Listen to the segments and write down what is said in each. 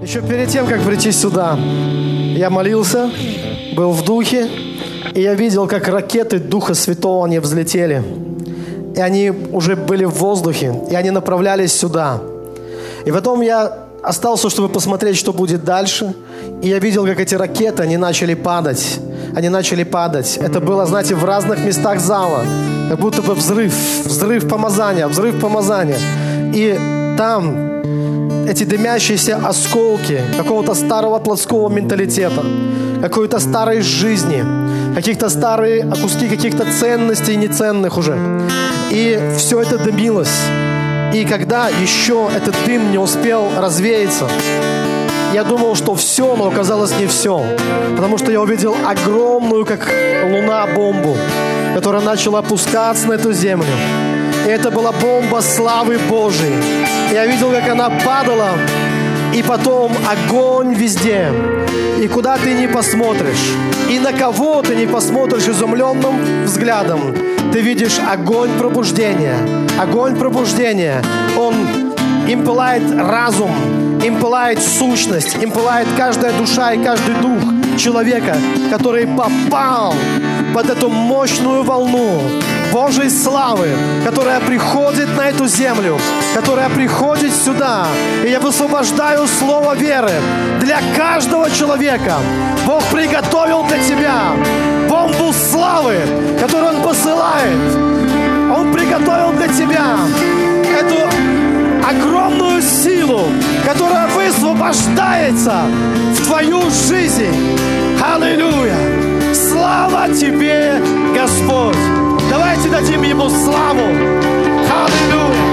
Еще перед тем, как прийти сюда, я молился, был в духе, и я видел, как ракеты Духа Святого, они взлетели. И они уже были в воздухе, и они направлялись сюда. И потом я остался, чтобы посмотреть, что будет дальше. И я видел, как эти ракеты, они начали падать. Они начали падать. Это было, знаете, в разных местах зала. Как будто бы взрыв помазания. И там эти дымящиеся осколки какого-то старого плотского менталитета, какой-то старой жизни, каких-то старые куски каких-то ценностей неценных уже. И все это дымилось. И когда еще этот дым не успел развеяться, я думал, что все, но оказалось не все. Потому что я увидел огромную, как луна, бомбу, которая начала опускаться на эту землю. И это была бомба славы Божией. Я видел, как она падала, и потом огонь везде. И куда ты не посмотришь, и на кого ты не посмотришь изумленным взглядом, ты видишь огонь пробуждения. Огонь пробуждения. Он им пылает разум, им пылает сущность, им пылает каждая душа и каждый дух человека, который попал под эту мощную волну Божьей славы, которая приходит на эту землю, которая приходит сюда. И я высвобождаю слово веры для каждого человека. Бог приготовил для тебя бомбу славы, которую Он посылает. Он приготовил для тебя эту огромную силу, которая высвобождается в твою жизнь. Аллилуйя! Слава Тебе, Господь! Давайте дадим Ему славу! Аллилуйя!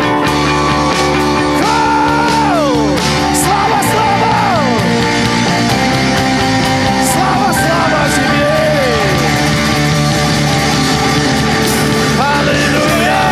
Слава, слава! Слава, слава Тебе! Аллилуйя!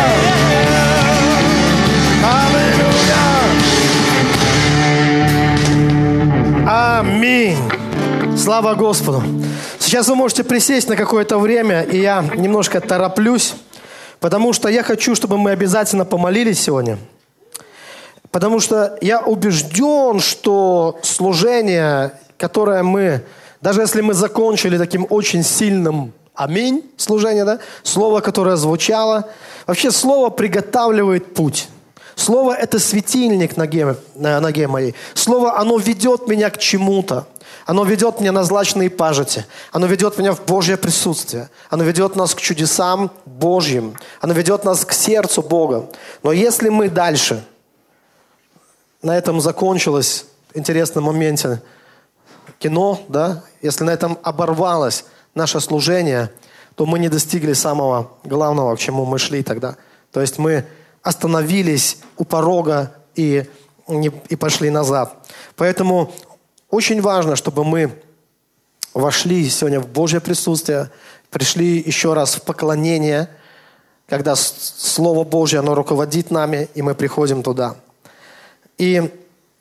Аллилуйя! Аминь! Слава Господу! Сейчас вы можете присесть на какое-то время, и я немножко тороплюсь, потому что я хочу, чтобы мы обязательно помолились сегодня. Потому что я убежден, что служение, которое мы, даже если мы закончили таким очень сильным «Аминь» служение, да, слово, которое звучало, вообще слово приготавливает путь. Слово – это светильник на ноге моей. Слово, оно ведет меня к чему-то. Оно ведет меня на злачные пажити. Оно ведет меня в Божье присутствие. Оно ведет нас к чудесам Божьим. Оно ведет нас к сердцу Бога. Но если мы дальше, на этом закончилось в интересном моменте кино, да, если на этом оборвалось наше служение, то мы не достигли самого главного, к чему мы шли тогда. То есть мы остановились у порога и пошли назад. Поэтому очень важно, чтобы мы вошли сегодня в Божье присутствие, пришли еще раз в поклонение, когда Слово Божье, оно руководит нами, и мы приходим туда. И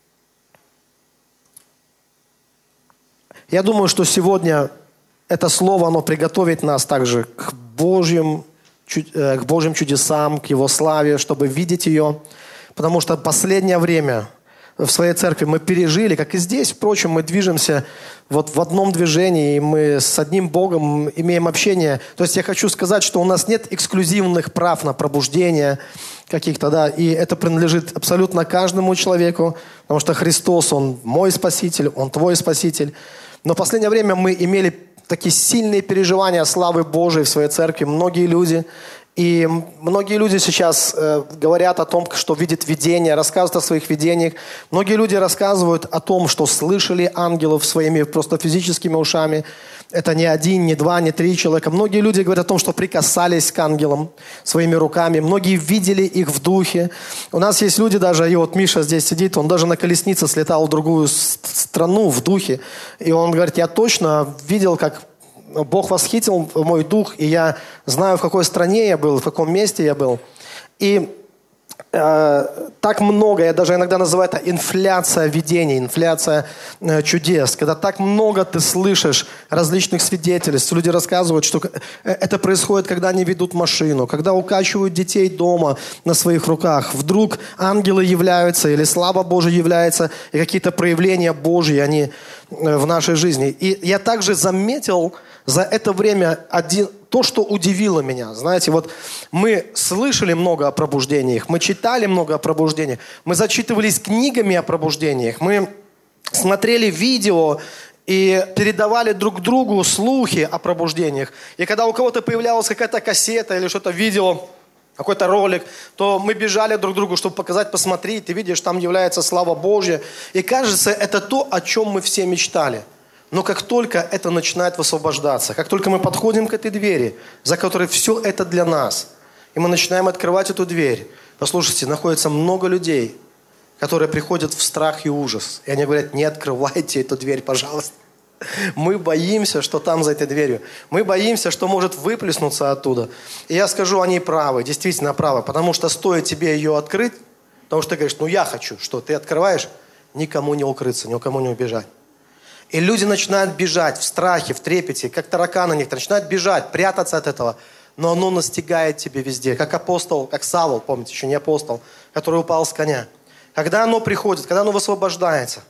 я думаю, что сегодня это Слово, оно приготовит нас также к Божьим чудесам, к Его славе, чтобы видеть ее. Потому что последнее время в своей церкви мы пережили, как и здесь, впрочем, мы движемся вот в одном движении, и мы с одним Богом имеем общение. То есть я хочу сказать, что у нас нет эксклюзивных прав на пробуждение каких-то, да, и это принадлежит абсолютно каждому человеку, потому что Христос, Он мой Спаситель, Он твой Спаситель. Но в последнее время мы имели такие сильные переживания славы Божией в своей церкви. Многие люди сейчас говорят о том, что видят видения, рассказывают о своих видениях. Многие люди рассказывают о том, что слышали ангелов своими просто физическими ушами. Это не один, не два, не три человека. Многие люди говорят о том, что прикасались к ангелам своими руками. Многие видели их в духе. У нас есть люди даже, и вот Миша здесь сидит, он даже на колеснице слетал в другую страну в духе. И он говорит, я точно видел, как Бог восхитил мой дух, и я знаю, в какой стране я был, в каком месте я был. И так много, я даже иногда называю это инфляция видений, инфляция чудес, когда так много ты слышишь различных свидетельств. Люди рассказывают, что это происходит, когда они ведут машину, когда укачивают детей дома на своих руках. Вдруг ангелы являются, или слава Божия является, и какие-то проявления Божьи, они в нашей жизни. И я также заметил за это время то, что удивило меня. Знаете, вот мы слышали много о пробуждениях, мы читали много о пробуждениях, мы зачитывались книгами о пробуждениях, мы смотрели видео и передавали друг другу слухи о пробуждениях. И когда у кого-то появлялась какая-то кассета или что-то видео, какой-то ролик, то мы бежали друг другу, чтобы показать, посмотри, ты видишь, там является слава Божья. И кажется, это то, о чем мы все мечтали. Но как только это начинает высвобождаться, как только мы подходим к этой двери, за которой все это для нас, и мы начинаем открывать эту дверь, послушайте, находится много людей, которые приходят в страх и ужас. И они говорят, не открывайте эту дверь, пожалуйста. Мы боимся, что там за этой дверью. Мы боимся, что может выплеснуться оттуда. И я скажу, они правы, действительно правы. Потому что стоит тебе ее открыть, потому что ты говоришь, я хочу, что ты открываешь, никому не укрыться, никому не убежать. И люди начинают бежать в страхе, в трепете, как тараканы некоторые, начинают бежать, прятаться от этого. Но оно настигает тебя везде. Как апостол, как Савл, помните, еще не апостол, который упал с коня. Когда оно приходит, когда оно высвобождается,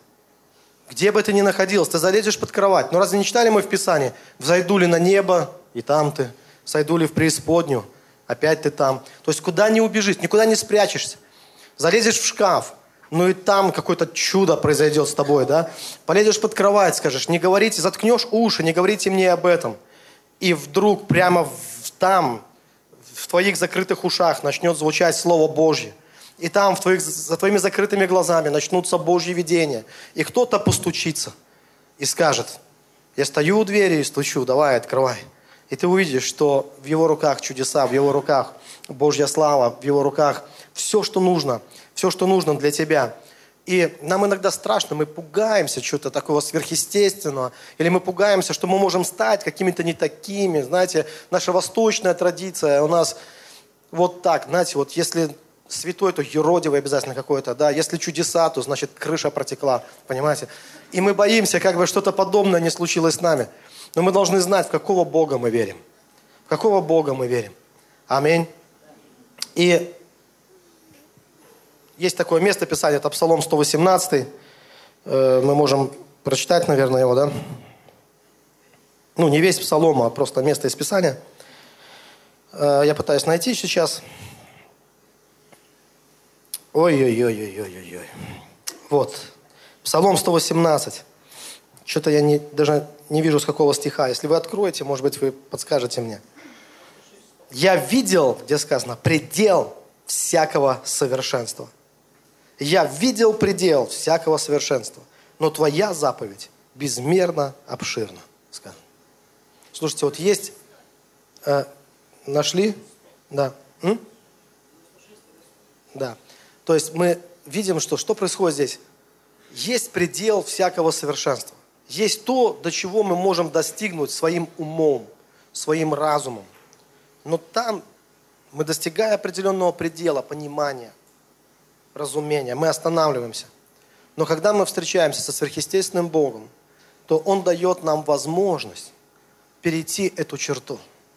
где бы ты ни находился, ты залезешь под кровать. Но разве не читали мы в Писании? Взойду ли на небо, и там ты. Сойду ли в преисподнюю, опять ты там. То есть куда не убежишь, никуда не спрячешься. Залезешь в шкаф, и там какое-то чудо произойдет с тобой, да? Полезешь под кровать, скажешь, не говорите, заткнешь уши, не говорите мне об этом. И вдруг прямо там, в твоих закрытых ушах начнет звучать Слово Божье. И там за твоими закрытыми глазами начнутся Божьи видения. И кто-то постучится и скажет, я стою у двери и стучу, давай, открывай. И ты увидишь, что в его руках чудеса, в его руках Божья слава, в его руках все, что нужно для тебя. И нам иногда страшно, мы пугаемся чего-то такого сверхъестественного, или мы пугаемся, что мы можем стать какими-то не такими. Знаете, наша восточная традиция у нас вот так, знаете, вот если святой, то юродивый обязательно какой-то, да, если чудеса, то значит крыша протекла, понимаете. И мы боимся, как бы что-то подобное не случилось с нами. Но мы должны знать, в какого Бога мы верим. В какого Бога мы верим. Аминь. И есть такое место Писания, это Псалом 118. Мы можем прочитать, наверное, его, да? Не весь Псалом, а просто место из Писания. Я пытаюсь найти сейчас. Ой-ой-ой-ой-ой-ой. Вот. Псалом 118. Что-то я даже не вижу, с какого стиха. Если вы откроете, может быть, вы подскажете мне. Я видел, где сказано, предел всякого совершенства. Я видел предел всякого совершенства, но твоя заповедь безмерно обширна. Сказано. Слушайте, вот есть... нашли? Да. Да. То есть мы видим, что происходит здесь. Есть предел всякого совершенства. Есть то, до чего мы можем достигнуть своим умом, своим разумом. Но там мы, достигая определенного предела понимания, разумения, мы останавливаемся. Но когда мы встречаемся со сверхъестественным Богом, то Он дает нам возможность перейти эту черту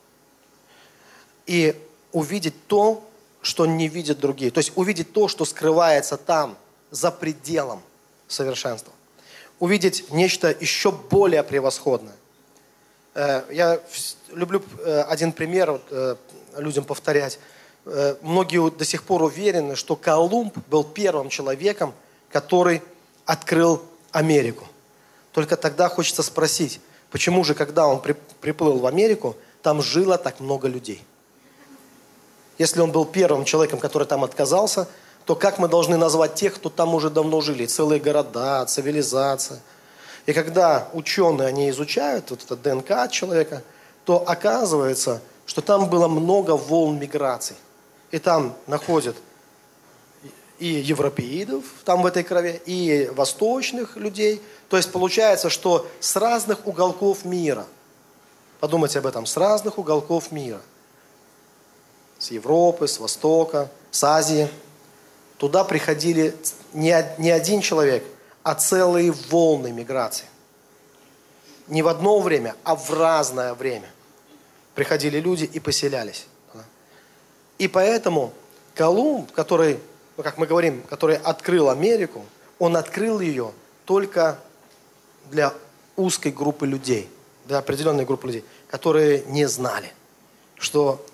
и увидеть то, что не видят другие. То есть увидеть то, что скрывается там, за пределом совершенства. Увидеть нечто еще более превосходное. Я люблю один пример людям повторять. Многие до сих пор уверены, что Колумб был первым человеком, который открыл Америку. Только тогда хочется спросить, почему же, когда он приплыл в Америку, там жило так много людей? Если он был первым человеком, который там отказался, то как мы должны назвать тех, кто там уже давно жили? Целые города, цивилизация. И когда ученые, они изучают вот это ДНК человека, то оказывается, что там было много волн миграций. И там находят и европеидов, там в этой крови, и восточных людей. То есть получается, что с разных уголков мира, подумайте об этом, с разных уголков мира, с Европы, с Востока, с Азии, туда приходили не один человек, а целые волны миграции. Не в одно время, а в разное время приходили люди и поселялись. И поэтому Колумб, который, как мы говорим, который открыл Америку, он открыл ее только для узкой группы людей, для определенной группы людей, которые не знали, что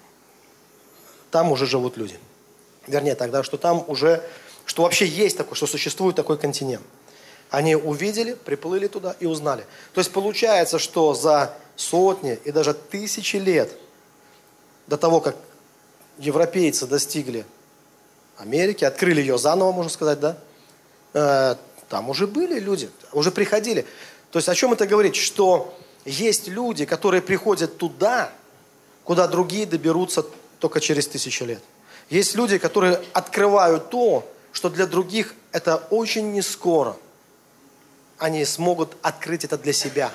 там уже живут люди. Вернее, тогда, что там уже, что вообще есть такое, что существует такой континент. Они увидели, приплыли туда и узнали. То есть получается, что за сотни и даже тысячи лет до того, как европейцы достигли Америки, открыли ее заново, можно сказать, да? Там уже были люди, уже приходили. То есть о чем это говорит? Что есть люди, которые приходят туда, куда другие доберутся только через 1000 лет. Есть люди, которые открывают то, что для других это очень не скоро. Они смогут открыть это для себя.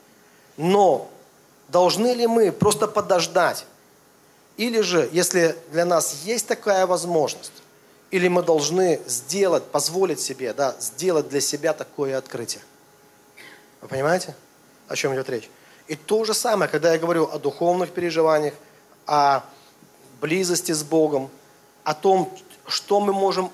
Но должны ли мы просто подождать? Или же, если для нас есть такая возможность, или мы должны сделать, позволить себе, да, сделать для себя такое открытие. Вы понимаете, о чем идет речь? И то же самое, когда я говорю о духовных переживаниях, о близости с Богом, о том, что мы можем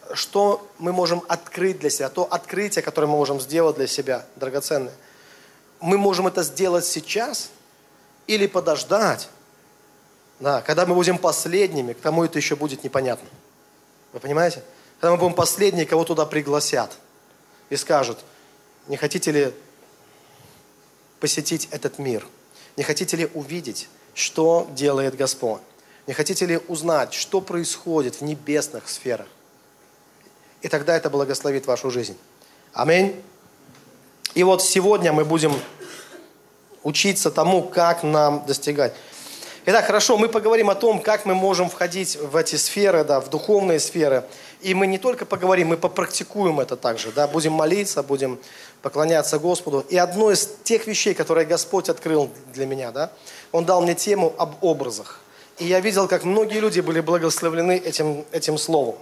открыть для себя, то открытие, которое мы можем сделать для себя, драгоценное. Мы можем это сделать сейчас или подождать, да, когда мы будем последними, к тому это еще будет непонятно. Вы понимаете? Когда мы будем последние, кого туда пригласят и скажут, не хотите ли посетить этот мир? Не хотите ли увидеть, что делает Господь? Не хотите ли узнать, что происходит в небесных сферах? И тогда это благословит вашу жизнь. Аминь. И вот сегодня мы будем учиться тому, как нам достигать. Итак, хорошо, мы поговорим о том, как мы можем входить в эти сферы, да, в духовные сферы. И мы не только поговорим, мы попрактикуем это также. Да, будем молиться, будем поклоняться Господу. И одно из тех вещей, которые Господь открыл для меня, да, Он дал мне тему об образах. И я видел, как многие люди были благословлены этим словом.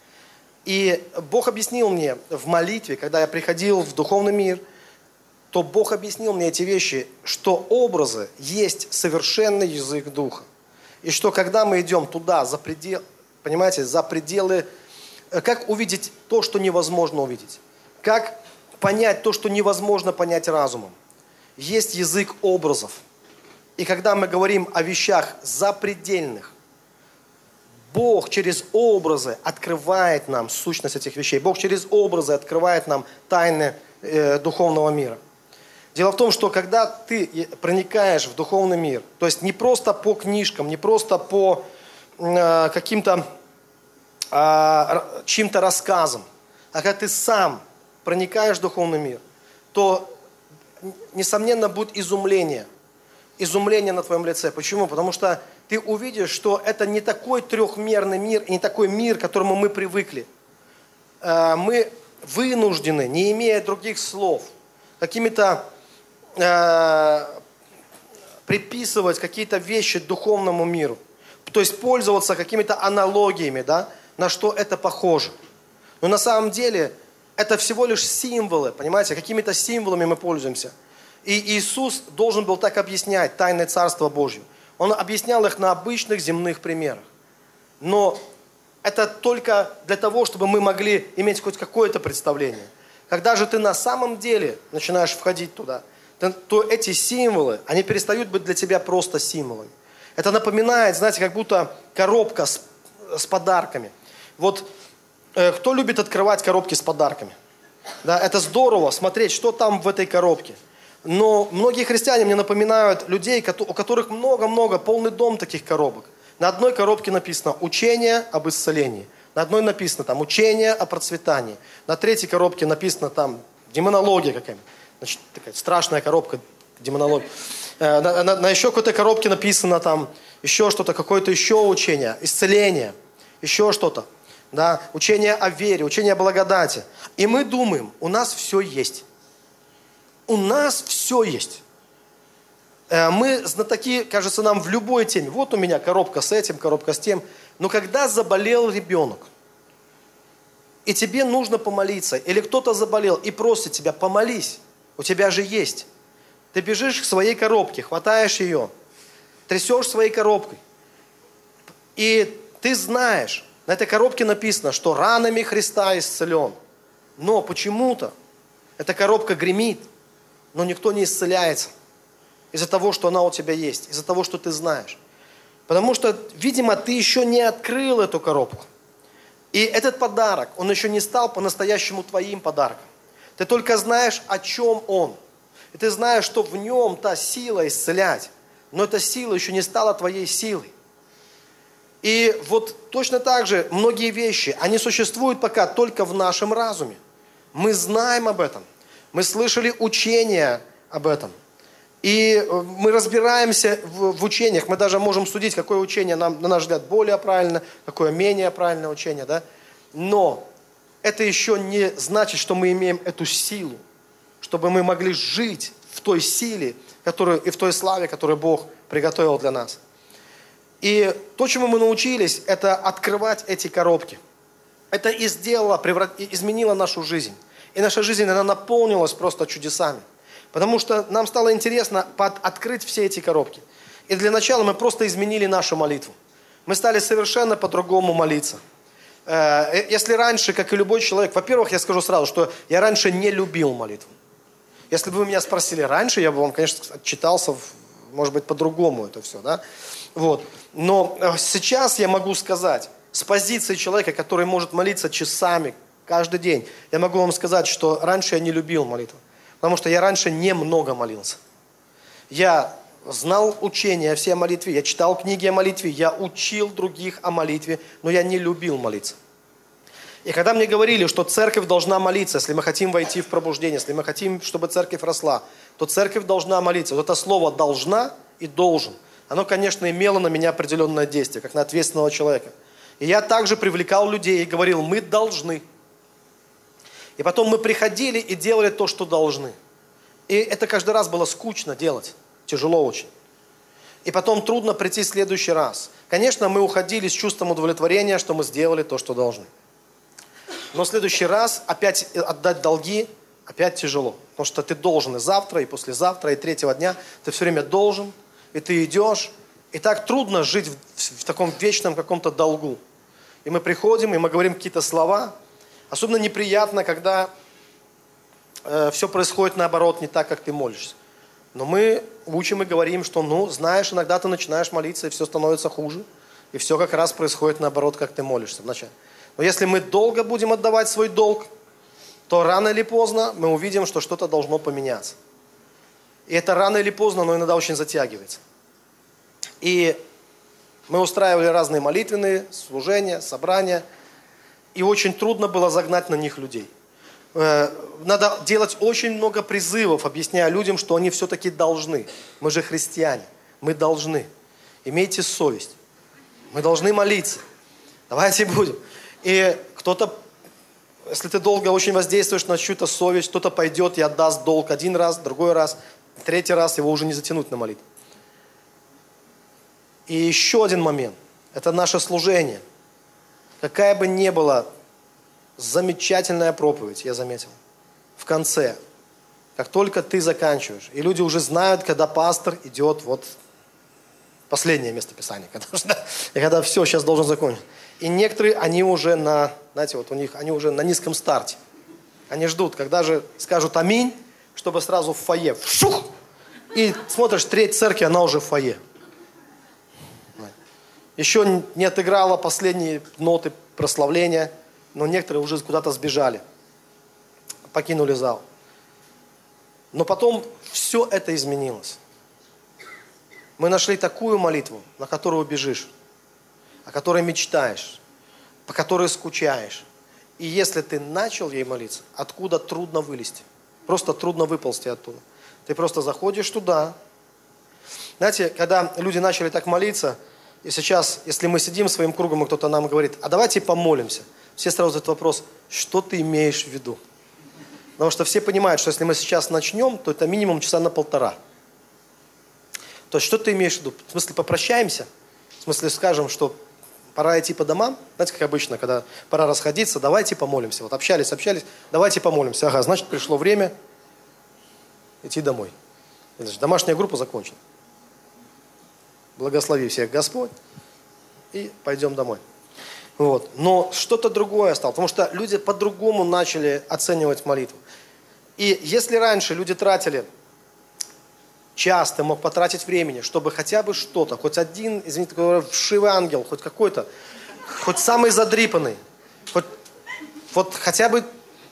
И Бог объяснил мне в молитве, когда я приходил в духовный мир, то Бог объяснил мне эти вещи, что образы есть совершенный язык Духа. И что когда мы идем туда, за пределы, понимаете, за пределы, как увидеть то, что невозможно увидеть? Как понять то, что невозможно понять разумом? Есть язык образов. И когда мы говорим о вещах запредельных, Бог через образы открывает нам сущность этих вещей. Бог через образы открывает нам тайны духовного мира. Дело в том, что когда ты проникаешь в духовный мир, то есть не просто по книжкам, не просто по каким-то чьим-то рассказам, а когда ты сам проникаешь в духовный мир, то, несомненно, будет изумление на твоем лице. Почему? Потому что ты увидишь, что это не такой трехмерный мир, и не такой мир, к которому мы привыкли. Мы вынуждены, не имея других слов, какими-то приписывать какие-то вещи духовному миру. То есть пользоваться какими-то аналогиями, да, на что это похоже. Но на самом деле это всего лишь символы, понимаете, какими-то символами мы пользуемся. И Иисус должен был так объяснять тайны Царства Божьего. Он объяснял их на обычных земных примерах. Но это только для того, чтобы мы могли иметь хоть какое-то представление. Когда же ты на самом деле начинаешь входить туда, то эти символы, они перестают быть для тебя просто символами. Это напоминает, знаете, как будто коробка с подарками. Вот кто любит открывать коробки с подарками? Да, это здорово смотреть, что там в этой коробке. Но многие христиане мне напоминают людей, у которых много-много, полный дом таких коробок. На одной коробке написано «Учение об исцелении». На одной написано там «Учение о процветании». На третьей коробке написано там «Демонология» какая-нибудь. Значит, такая страшная коробка, демонология. На еще какой-то коробке написано там еще что-то, какое-то еще учение, исцеление, еще что-то. Да? Учение о вере, учение о благодати. И мы думаем, у нас все есть. У нас все есть. Мы знатоки, кажется, нам в любой теме. Вот у меня коробка с этим, коробка с тем. Но когда заболел ребенок, и тебе нужно помолиться, или кто-то заболел и просит тебя, помолись, у тебя же есть. Ты бежишь к своей коробке, хватаешь ее, трясешь своей коробкой, и ты знаешь, на этой коробке написано, что ранами Христа исцелен. Но почему-то эта коробка гремит, но никто не исцеляется из-за того, что она у тебя есть, из-за того, что ты знаешь. Потому что, видимо, ты еще не открыл эту коробку. И этот подарок, он еще не стал по-настоящему твоим подарком. Ты только знаешь, о чем он. И ты знаешь, что в нем та сила исцелять. Но эта сила еще не стала твоей силой. И вот точно так же многие вещи, они существуют пока только в нашем разуме. Мы знаем об этом. Мы слышали учения об этом. И мы разбираемся в учениях. Мы даже можем судить, какое учение нам, на наш взгляд, более правильно, какое менее правильное учение. Да? Но это еще не значит, что мы имеем эту силу, чтобы мы могли жить в той силе, и в той славе, которую Бог приготовил для нас. И то, чему мы научились, это открывать эти коробки. Это и сделало, изменило нашу жизнь. И наша жизнь, она наполнилась просто чудесами. Потому что нам стало интересно открыть все эти коробки. И для начала мы просто изменили нашу молитву. Мы стали совершенно по-другому молиться. Если раньше, как и любой человек, во-первых, я скажу сразу, что я раньше не любил молитву. Если бы вы меня спросили раньше, я бы вам, конечно, отчитался, может быть, по-другому это все, да? Вот. Но сейчас я могу сказать, с позиции человека, который может молиться часами, каждый день, я могу вам сказать, что раньше я не любил молитву. Потому что я раньше немного молился. Я знал учения все о молитве, я читал книги о молитве, я учил других о молитве, но я не любил молиться. И когда мне говорили, что церковь должна молиться, если мы хотим войти в пробуждение, если мы хотим, чтобы церковь росла, то церковь должна молиться. Вот это слово «должна» и «должен», оно, конечно, имело на меня определенное действие, как на ответственного человека. И я также привлекал людей и говорил, мы должны. И потом мы приходили и делали то, что должны. И это каждый раз было скучно делать, тяжело очень. И потом трудно прийти в следующий раз. Конечно, мы уходили с чувством удовлетворения, что мы сделали то, что должны. Но в следующий раз опять отдать долги опять тяжело. Потому что ты должен и завтра, и послезавтра, и третьего дня. Ты все время должен, и ты идешь. И так трудно жить в таком вечном каком-то долгу. И мы приходим, и мы говорим какие-то слова. Особенно неприятно, когда все происходит наоборот, не так, как ты молишься. Но мы учим и говорим, что, знаешь, иногда ты начинаешь молиться, и все становится хуже. И все как раз происходит наоборот, как ты молишься вначале. Но если мы долго будем отдавать свой долг, то рано или поздно мы увидим, что что-то должно поменяться. И это рано или поздно, но иногда очень затягивается. И мы устраивали разные молитвенные служения, собрания. И очень трудно было загнать на них людей. Надо делать очень много призывов, объясняя людям, что они все-таки должны. Мы же христиане, мы должны. Имейте совесть. Мы должны молиться. Давайте будем. И кто-то, если ты долго очень воздействуешь на чью-то совесть, кто-то пойдет и отдаст долг один раз, другой раз, третий раз, его уже не затянуть на молитву. И еще один момент. Это наше служение. Какая бы ни была замечательная проповедь, я заметил, в конце, как только ты заканчиваешь, и люди уже знают, когда пастор идет, вот последнее место Писания, когда все, сейчас должен закончить. И некоторые, они уже они уже на низком старте. Они ждут, когда же скажут аминь, чтобы сразу в фойе. Вшух! И смотришь, треть церкви, она уже в фойе. Еще не отыграла последние ноты прославления, но некоторые уже куда-то сбежали, покинули зал. Но потом все это изменилось. Мы нашли такую молитву, на которую бежишь, о которой мечтаешь, по которой скучаешь. И если ты начал ей молиться, откуда трудно вылезти. Просто трудно выползти оттуда. Ты просто заходишь туда. Знаете, когда люди начали так молиться, и сейчас, если мы сидим своим кругом, и кто-то нам говорит, а давайте помолимся. Все сразу задают вопрос, что ты имеешь в виду? Потому что все понимают, что если мы сейчас начнем, то это минимум часа на 1,5. То есть, что ты имеешь в виду? В смысле, попрощаемся? В смысле, скажем, что пора идти по домам. Знаете, как обычно, когда пора расходиться, давайте помолимся. Вот общались, давайте помолимся. Ага, значит, пришло время идти домой. Значит, домашняя группа закончена. Благослови всех Господь и пойдем домой. Вот. Но что-то другое стало, потому что люди по-другому начали оценивать молитву. И если раньше люди тратили час, ты мог потратить времени, чтобы хотя бы что-то, хоть один, извините, такой вшивый ангел, хоть какой-то, хоть самый задрипанный, хоть вот хотя бы,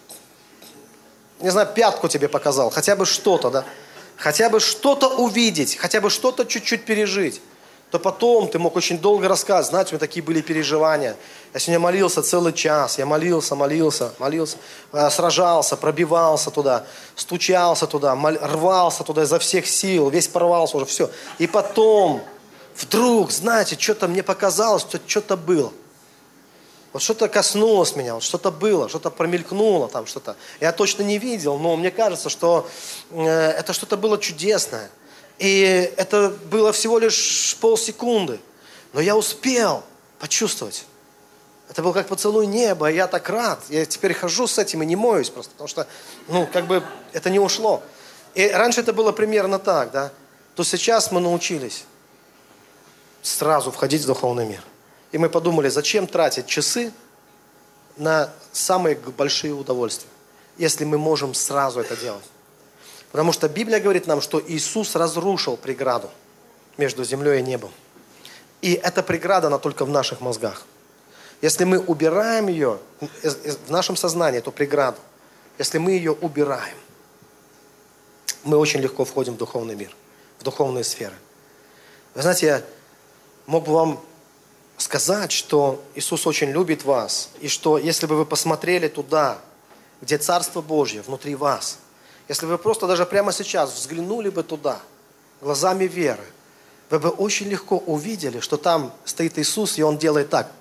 не знаю, пятку тебе показал, хотя бы что-то, да, хотя бы что-то увидеть, хотя бы что-то чуть-чуть пережить, то потом ты мог очень долго рассказывать. Знаете, у меня такие были переживания. Я сегодня молился целый час, я молился, сражался, пробивался туда, стучался туда, рвался туда изо всех сил, весь порвался уже, все. И потом, вдруг, знаете, что-то мне показалось, что-то было. Вот что-то коснулось меня, вот что-то было, что-то промелькнуло там, что-то. Я точно не видел, но мне кажется, что это что-то было чудесное. И это было всего лишь полсекунды. Но я успел почувствовать. Это был как поцелуй неба, и я так рад. Я теперь хожу с этим и не моюсь просто, потому что, это не ушло. И раньше это было примерно так, да. То сейчас мы научились сразу входить в духовный мир. И мы подумали, зачем тратить часы на самые большие удовольствия, если мы можем сразу это делать. Потому что Библия говорит нам, что Иисус разрушил преграду между землей и небом. И эта преграда, она только в наших мозгах. Если мы убираем ее в нашем сознании, эту преграду, если мы ее убираем, мы очень легко входим в духовный мир, в духовные сферы. Вы знаете, я мог бы вам сказать, что Иисус очень любит вас, и что если бы вы посмотрели туда, где Царство Божье внутри вас, если вы просто даже прямо сейчас взглянули бы туда, глазами веры, вы бы очень легко увидели, что там стоит Иисус, и Он делает так.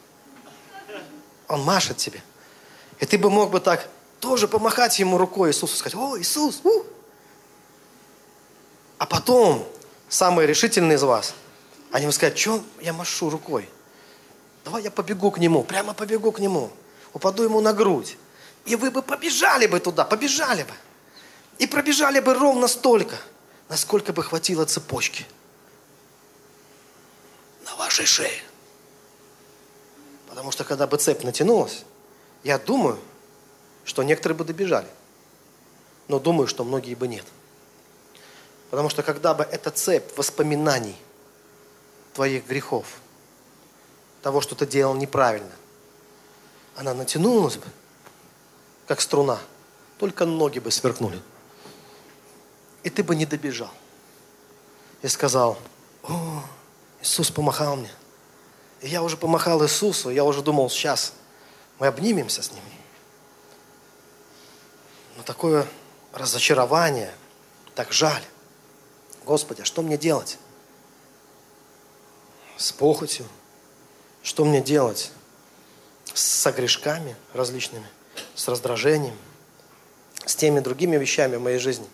Он машет тебе. И ты бы мог бы так тоже помахать Ему рукой Иисусу, сказать: «О, Иисус!» А потом самые решительные из вас, они бы сказать: «Что я машу рукой? Давай я побегу к Нему, прямо побегу к Нему, упаду Ему на грудь». И вы бы побежали бы туда, побежали бы. И пробежали бы ровно столько, насколько бы хватило цепочки на вашей шее. Потому что когда бы цепь натянулась, я думаю, что некоторые бы добежали. Но думаю, что многие бы нет. Потому что когда бы эта цепь воспоминаний твоих грехов, того, что ты делал неправильно, она натянулась бы, как струна, только ноги бы сверкнули. И ты бы не добежал. И сказал: «О, Иисус помахал мне». И я уже помахал Иисусу, я уже думал, сейчас мы обнимемся с Ним. Но такое разочарование, так жаль. Господи, а что мне делать? С похотью? Что мне делать? С грешками различными, с раздражением, с теми другими вещами в моей жизни.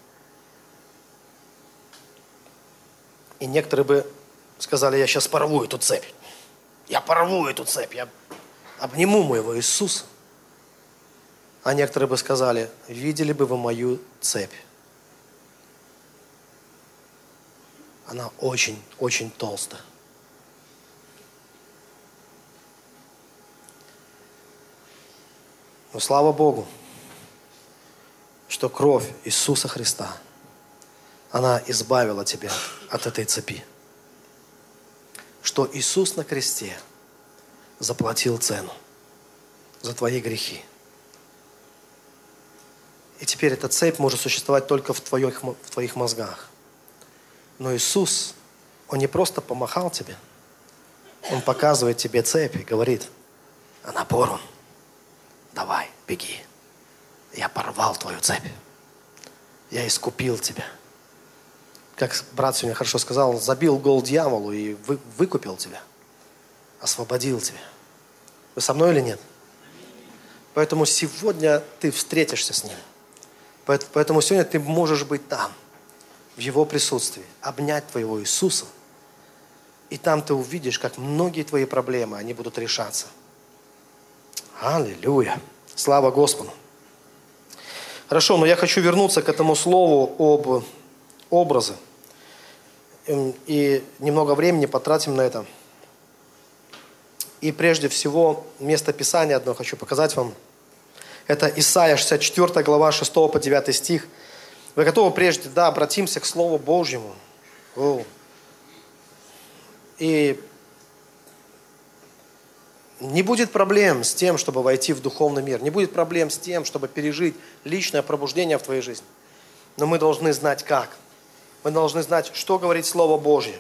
И некоторые бы сказали: я сейчас порву эту цепь. Я порву эту цепь, я обниму моего Иисуса. А некоторые бы сказали: видели бы вы мою цепь. Она очень, очень толстая. Но слава Богу, что кровь Иисуса Христа, она избавила тебя от этой цепи. Что Иисус на кресте заплатил цену за твои грехи. И теперь эта цепь может существовать только в твоих мозгах. Но Иисус, Он не просто помахал тебе, Он показывает тебе цепь и говорит: она порвана, давай, беги. Я порвал твою цепь. Я искупил тебя. Как брат сегодня хорошо сказал, забил гол дьяволу и выкупил тебя, освободил тебя. Вы со мной или нет? Поэтому сегодня ты встретишься с Ним. Поэтому сегодня ты можешь быть там, в Его присутствии, обнять твоего Иисуса И там ты увидишь, как многие твои проблемы, они будут решаться. Аллилуйя. Слава Господу. Хорошо, но я хочу вернуться к этому слову об образе. И немного времени потратим на это. И прежде всего, место Писания одно хочу показать вам. Это Исайя, 64 глава, 6 по 9 стих. Вы готовы прежде, обратимся к Слову Божьему. И не будет проблем с тем, чтобы войти в духовный мир. Не будет проблем с тем, чтобы пережить личное пробуждение в твоей жизни. Но мы должны знать как. Мы должны знать, что говорит Слово Божье.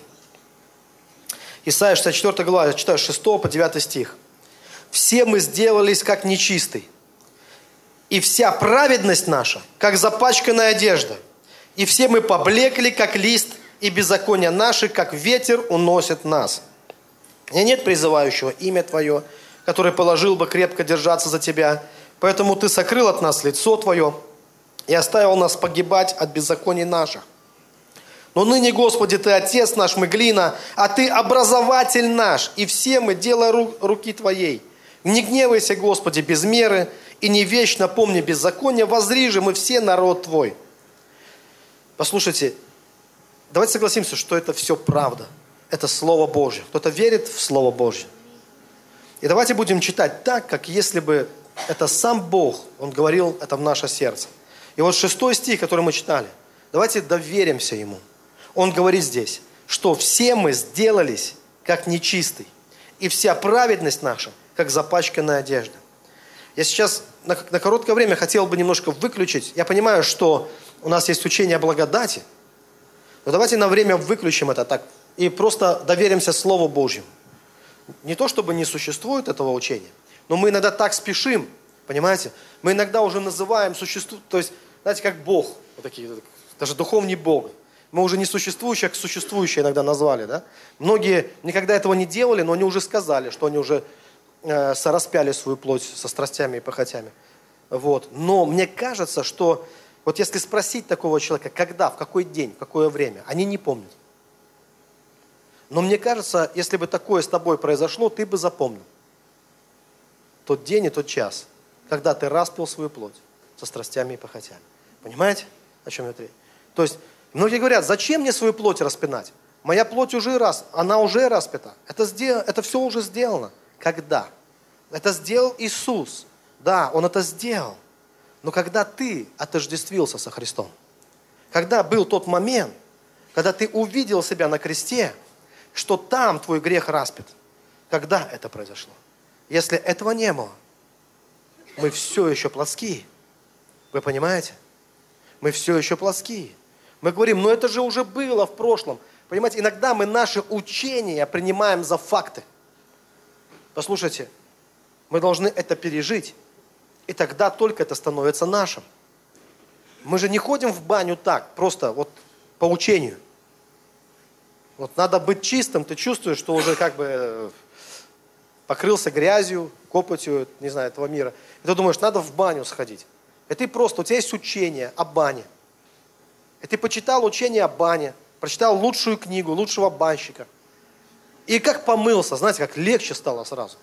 Исайя 64 глава, я читаю 6 по 9 стих. «Все мы сделались как нечистый, и вся праведность наша, как запачканная одежда, и все мы поблекли, как лист, и беззакония наши, как ветер, уносит нас. И нет призывающего имя Твое, который положил бы крепко держаться за Тебя, поэтому Ты сокрыл от нас лицо Твое и оставил нас погибать от беззаконий наших. Но ныне, Господи, Ты Отец наш, мы глина, а Ты образователь наш, и все мы дело руки Твоей. Не гневайся, Господи, без меры, и не вечно помни беззаконие, возри же мы все народ Твой». Послушайте, давайте согласимся, что это все правда. Это Слово Божье. Кто-то верит в Слово Божье. И давайте будем читать так, как если бы это сам Бог, Он говорил это в наше сердце. И вот 6 стих, который мы читали, давайте доверимся Ему. Он говорит здесь, что все мы сделались как нечистый, и вся праведность наша, как запачканная одежда. Я сейчас на короткое время хотел бы немножко выключить. Я понимаю, что у нас есть учение о благодати, но давайте на время выключим это так и просто доверимся Слову Божьему. Не то, чтобы не существует этого учения, но мы иногда так спешим, понимаете? Мы иногда уже называем то есть, знаете, как Бог, вот такие, даже духовный Бог. Мы уже не существующее, как существующее иногда назвали, да? Многие никогда этого не делали, но они уже сказали, что они уже сораспяли свою плоть со страстями и похотями. Вот. Но мне кажется, что вот если спросить такого человека, когда, в какой день, в какое время, они не помнят. Но мне кажется, если бы такое с тобой произошло, ты бы запомнил тот день и тот час, когда ты распил свою плоть со страстями и похотями. Понимаете, о чем я говорю? То есть, многие говорят, зачем мне свою плоть распинать? Моя плоть она уже распята. Это все уже сделано. Когда? Это сделал Иисус. Да, Он это сделал. Но когда ты отождествился со Христом, когда был тот момент, когда ты увидел себя на кресте, что там твой грех распят, когда это произошло? Если этого не было, мы все еще плотские. Вы понимаете? Мы все еще плотские. Мы говорим, но это же уже было в прошлом. Понимаете, иногда мы наши учения принимаем за факты. Послушайте, мы должны это пережить, и тогда только это становится нашим. Мы же не ходим в баню так, просто вот по учению. Вот надо быть чистым, ты чувствуешь, что уже как бы покрылся грязью, копотью, не знаю, этого мира. И ты думаешь, надо в баню сходить. И ты просто, у тебя есть учение о бане. И ты почитал учение о бане, прочитал лучшую книгу, лучшего банщика. И как помылся, знаете, как легче стало сразу.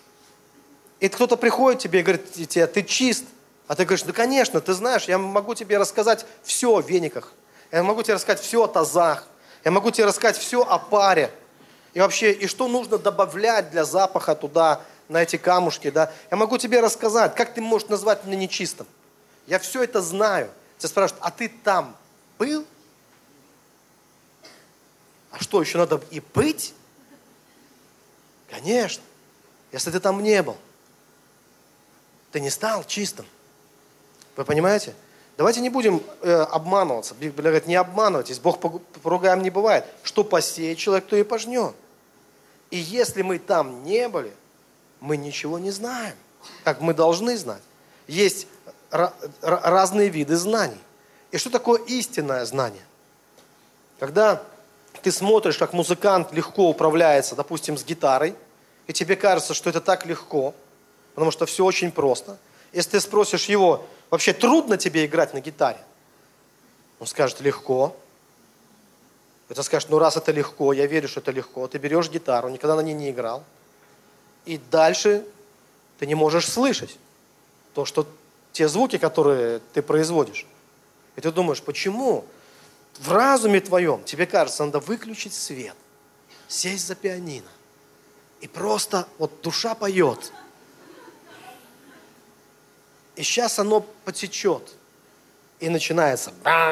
И кто-то приходит к тебе и говорит, ты чист. А ты говоришь, да конечно, ты знаешь, я могу тебе рассказать все о вениках. Я могу тебе рассказать все о тазах. Я могу тебе рассказать все о паре. И вообще, и что нужно добавлять для запаха туда, на эти камушки, да. Я могу тебе рассказать, как ты можешь назвать меня нечистым. Я все это знаю. Тебя спрашивают, а ты там был? А что, еще надо и быть? Конечно. Если ты там не был, ты не стал чистым. Вы понимаете? Давайте не будем обманываться. Библия говорит, не обманывайтесь, Бог поругаем не бывает. Что посеет человек, то и пожнет. И если мы там не были, мы ничего не знаем, как мы должны знать. Есть разные виды знаний. И что такое истинное знание? Когда ты смотришь, как музыкант легко управляется, допустим, с гитарой, и тебе кажется, что это так легко, потому что все очень просто. Если ты спросишь его, вообще трудно тебе играть на гитаре? Он скажет, легко. И ты скажешь, ну раз это легко, я верю, что это легко. Ты берешь гитару, никогда на ней не играл. И дальше ты не можешь слышать те звуки, которые ты производишь. И ты думаешь, почему в разуме твоем тебе кажется, надо выключить свет, сесть за пианино. И просто вот душа поет. И сейчас оно потечет. И начинается.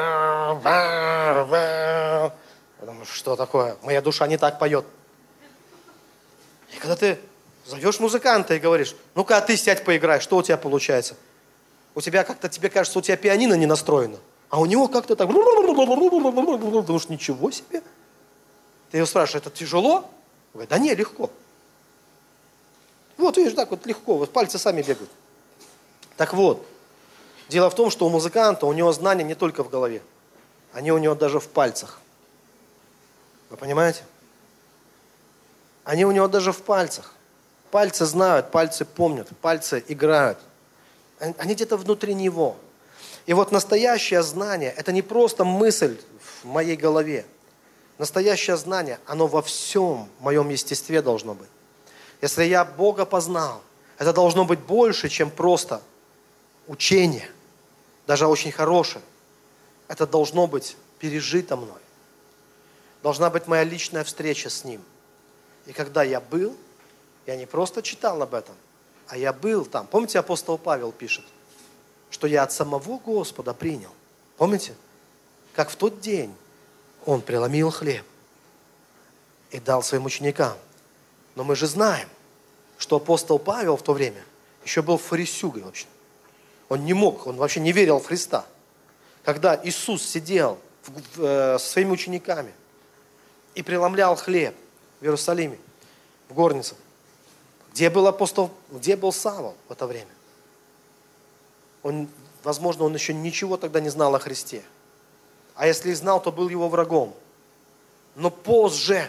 Потому что такое? Моя душа не так поет. И когда ты зовешь музыканта и говоришь, ну-ка, ты сядь поиграй, что у тебя получается? У тебя как-то, тебе кажется, у тебя пианино не настроено. А у него как-то так... Думаешь, ничего себе. Ты его спрашиваешь, это тяжело? Он говорит, да не, легко. Вот, видишь, так вот легко, вот пальцы сами бегают. Так вот, дело в том, что у музыканта, у него знания не только в голове. Они у него даже в пальцах. Вы понимаете? Они у него даже в пальцах. Пальцы знают, пальцы помнят, пальцы играют. Они где-то внутри него. И вот настоящее знание, это не просто мысль в моей голове. Настоящее знание, оно во всем моем естестве должно быть. Если я Бога познал, это должно быть больше, чем просто учение, даже очень хорошее. Это должно быть пережито мной. Должна быть моя личная встреча с Ним. И когда я был, я не просто читал об этом, а я был там. Помните, апостол Павел пишет, что я от самого Господа принял. Помните? Как в тот день он преломил хлеб и дал своим ученикам. Но мы же знаем, что апостол Павел в то время еще был фарисюгой вообще. Он не мог, он вообще не верил в Христа. Когда Иисус сидел со своими учениками и преломлял хлеб в Иерусалиме, в горнице, где был Савл в это время? Возможно, он еще ничего тогда не знал о Христе. А если и знал, то был его врагом. Но позже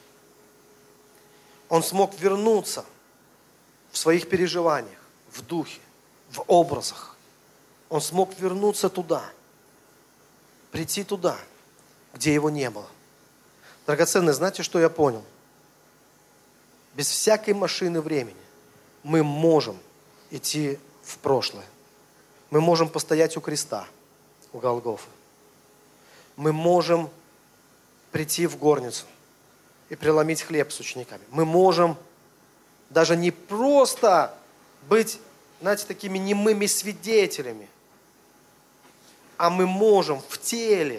он смог вернуться в своих переживаниях, в духе, в образах. Он смог вернуться туда, прийти туда, где его не было. Драгоценные, знаете, что я понял? Без всякой машины времени мы можем идти в прошлое. Мы можем постоять у креста, у Голгофы. Мы можем прийти в горницу и преломить хлеб с учениками. Мы можем даже не просто быть, знаете, такими немыми свидетелями, а мы можем в теле,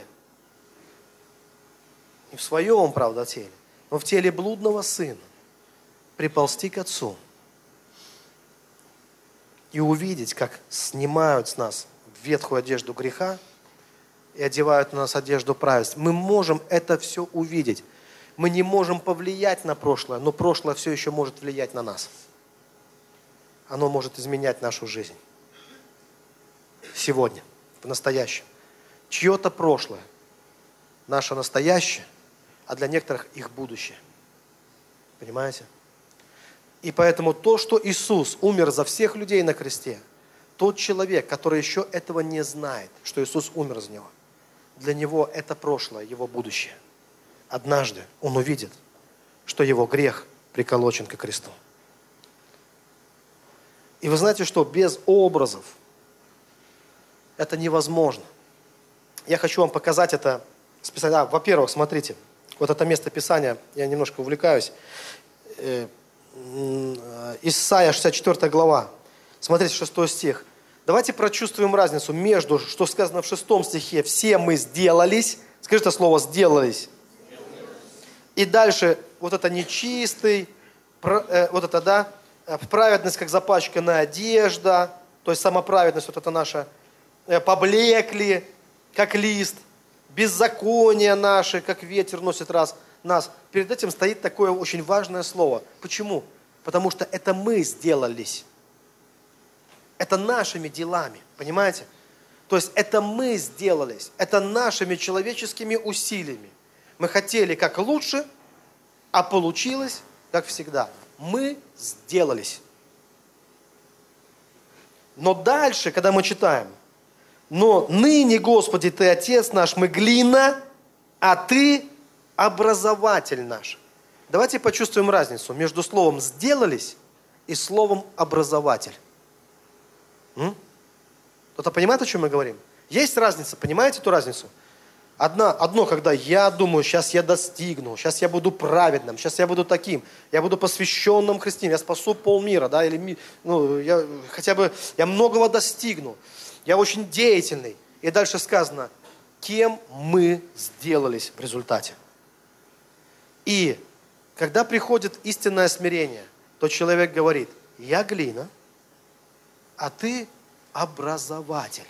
не в своем, правда, теле, но в теле блудного сына приползти к Отцу и увидеть, как снимают с нас ветхую одежду греха и одевают на нас одежду праведности. Мы можем это все увидеть. Мы не можем повлиять на прошлое, но прошлое все еще может влиять на нас. Оно может изменять нашу жизнь. Сегодня, в настоящем. Чье-то прошлое, наше настоящее, а для некоторых их будущее. Понимаете? И поэтому то, что Иисус умер за всех людей на кресте, тот человек, который еще этого не знает, что Иисус умер за него, для него это прошлое, его будущее. Однажды он увидит, что его грех приколочен ко кресту. И вы знаете, что без образов это невозможно. Я хочу вам показать это с Писания. Во-первых, смотрите, вот это место Писания, я немножко увлекаюсь. Исайя, 64 глава. Смотрите, 6 стих. Давайте прочувствуем разницу между, что сказано в 6 стихе, все мы сделались, скажи это слово «сделались», и дальше вот это нечистый, вот это, да, праведность, как запачканная одежда, то есть самоправедность, вот это наша, поблекли, как лист, беззаконие наше, как ветер носит нас. Перед этим стоит такое очень важное слово. Почему? Потому что это мы сделались. Это нашими делами, понимаете? То есть это мы сделались, это нашими человеческими усилиями. Мы хотели как лучше, а получилось как всегда. Мы сделались. Но дальше, когда мы читаем, но ныне, Господи, Ты Отец наш, мы глина, а Ты образователь наш. Давайте почувствуем разницу между словом «сделались» и словом «образователь». Кто-то понимает, о чем мы говорим? Есть разница, понимаете эту разницу? Одно, когда я думаю, сейчас я достигну, сейчас я буду праведным, сейчас я буду таким, я буду посвященным христианином, я спасу полмира, да, или я многого достигну, я очень деятельный. И дальше сказано, кем мы сделались в результате. И когда приходит истинное смирение, то человек говорит, я глина, а ты образователь.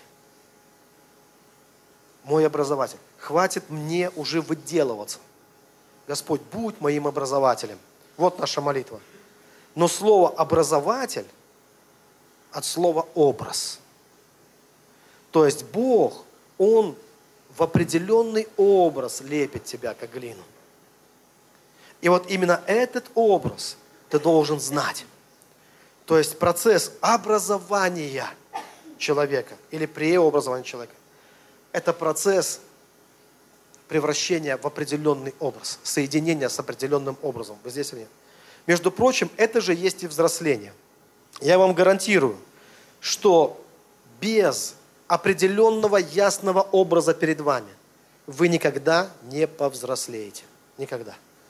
Мой образователь. Хватит мне уже выделываться. Господь, будь моим образователем. Вот наша молитва. Но слово «образователь» от слова «образ». То есть Бог, Он в определенный образ лепит тебя, как глину. И вот именно этот образ ты должен знать. То есть процесс образования человека или преобразования человека – это процесс превращения в определенный образ, соединения с определенным образом. Вы здесь или нет? Между прочим, это же есть и взросление. Я вам гарантирую, что без определенного ясного образа перед вами вы никогда не повзрослеете. Никогда.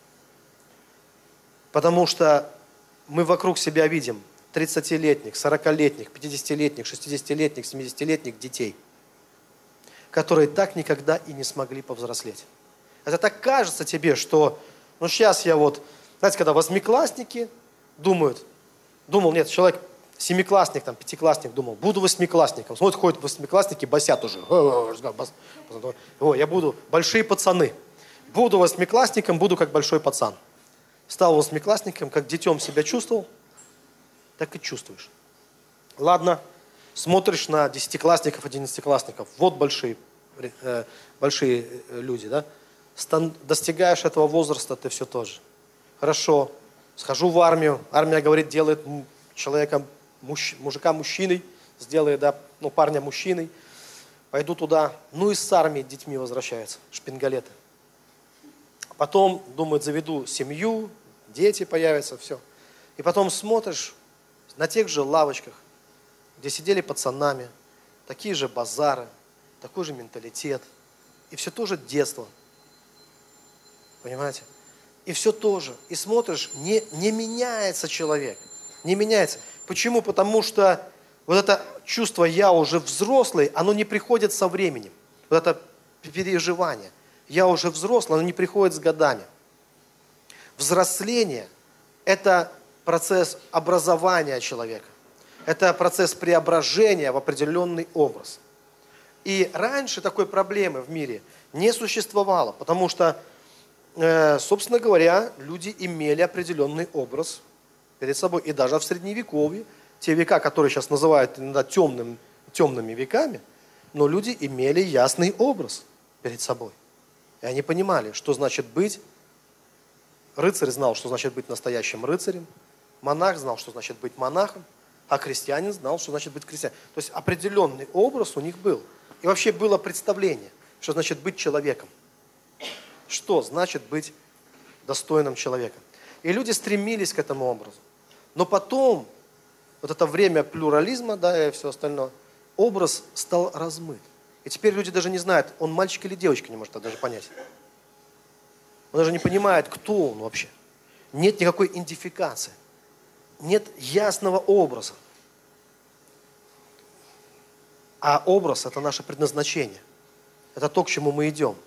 Потому что мы вокруг себя видим 30-летних, 40-летних, 50-летних, 60-летних, 70-летних детей, которые так никогда и не смогли повзрослеть. Это так кажется тебе, что, сейчас я знаете, когда восьмиклассники думал, нет, человек, семиклассник, пятиклассник думал, буду восьмиклассником. Смотрит, ходят восьмиклассники, басят уже. Я буду большие пацаны. Буду восьмиклассником, буду как большой пацан. Стал восьмиклассником, как детем себя чувствовал, так и чувствуешь. Ладно, смотришь на десятиклассников, одиннадцатиклассников, вот большие люди, да? Достигаешь этого возраста, ты все тот же. Хорошо, схожу в армию, армия говорит, делает человека, мужика мужчиной, сделает, парня мужчиной, пойду туда, и с армии детьми возвращаются, шпингалеты. Потом, думает, заведу семью, дети появятся, все. И потом смотришь на тех же лавочках, где сидели пацанами, такие же базары, такой же менталитет. И все тоже детство. Понимаете? И все тоже. И смотришь, не меняется человек. Не меняется. Почему? Потому что вот это чувство «я уже взрослый», оно не приходит со временем. Вот это переживание. Я уже взрослый, оно не приходит с годами. Взросление – это процесс образования человека. Это процесс преображения в определенный образ. И раньше такой проблемы в мире не существовало, потому что, собственно говоря, люди имели определенный образ перед собой. И даже в Средневековье, те века, которые сейчас называют иногда темными веками, но люди имели ясный образ перед собой. И они понимали, что значит быть. Рыцарь знал, что значит быть настоящим рыцарем. Монах знал, что значит быть монахом. А крестьянин знал, что значит быть крестьянином. То есть определенный образ у них был. И вообще было представление, что значит быть человеком. Что значит быть достойным человеком. И люди стремились к этому образу. Но потом, вот это время плюрализма, и все остальное, образ стал размыт. И теперь люди даже не знают, он мальчик или девочка, не может даже понять. Он даже не понимает, кто он вообще. Нет никакой идентификации. Нет ясного образа. А образ – это наше предназначение. Это то, к чему мы идем.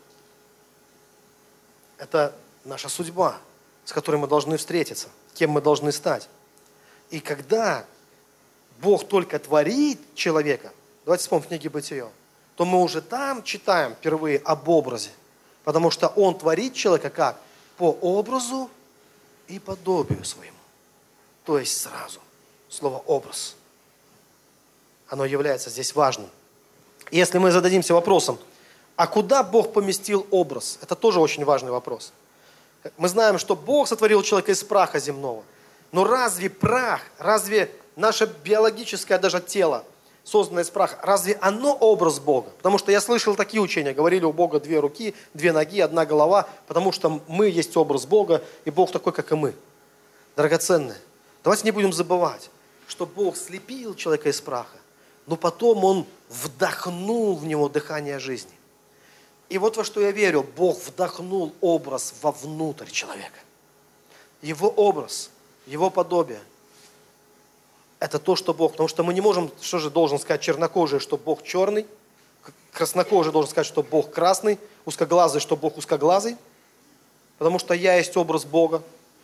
Это наша судьба, с которой мы должны встретиться, кем мы должны стать. И когда Бог только творит человека, давайте вспомним в книге «Бытие», то мы уже там читаем впервые об образе. Потому что Он творит человека как? По образу и подобию своему. То есть сразу. Слово «образ». Оно является здесь важным. Если мы зададимся вопросом, а куда Бог поместил образ? Это тоже очень важный вопрос. Мы знаем, что Бог сотворил человека из праха земного. Но разве прах, разве наше биологическое даже тело созданное из праха, разве оно образ Бога? Потому что я слышал такие учения, говорили, у Бога 2 руки, 2 ноги, 1 голова, потому что мы есть образ Бога, и Бог такой, как и мы. Драгоценные. Давайте не будем забывать, что Бог слепил человека из праха, но потом Он вдохнул в него дыхание жизни. И вот во что я верю, Бог вдохнул образ вовнутрь человека. Его образ, его подобие. Это то, что Бог. Потому что мы не можем, что же должен сказать чернокожий, что Бог черный, краснокожий должен сказать, что Бог красный, узкоглазый, что Бог узкоглазый, потому что я есть образ Бога.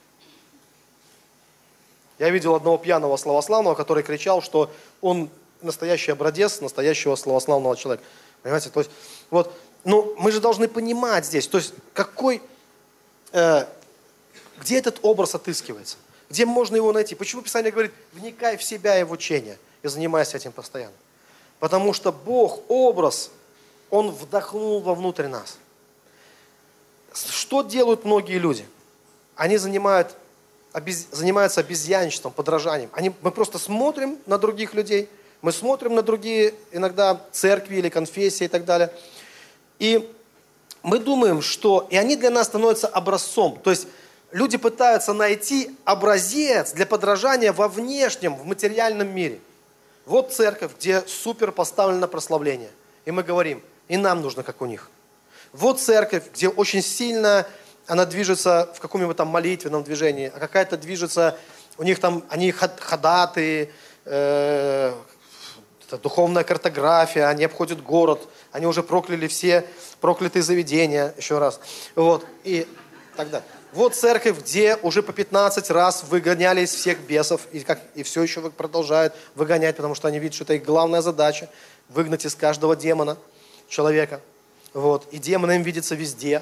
Я видел одного пьяного славославного, который кричал, что он настоящий образец настоящего славославного человека. Понимаете? То есть, вот, ну, мы же должны понимать здесь, то есть, где этот образ отыскивается. Где можно его найти? Почему Писание говорит, вникай в себя и в учение, и занимайся этим постоянно? Потому что Бог, образ, Он вдохнул вовнутрь нас. Что делают многие люди? Они занимаются обезьянничеством, подражанием. Мы просто смотрим на других людей, мы смотрим на другие, иногда церкви или конфессии и так далее. И мы думаем, что... И они для нас становятся образцом. То есть люди пытаются найти образец для подражания во внешнем, в материальном мире. Вот церковь, где супер поставлено прославление. И мы говорим, и нам нужно, как у них. Вот церковь, где очень сильно она движется в каком-нибудь там молитвенном движении, а какая-то движется, у них там, они ходаты, духовная картография, они обходят город, они уже прокляли все проклятые заведения, еще раз. Вот, и так далее. Вот церковь, где уже по 15 раз выгоняли из всех бесов, и все еще продолжают выгонять, потому что они видят, что это их главная задача, выгнать из каждого демона человека. Вот, и демоны им видятся везде.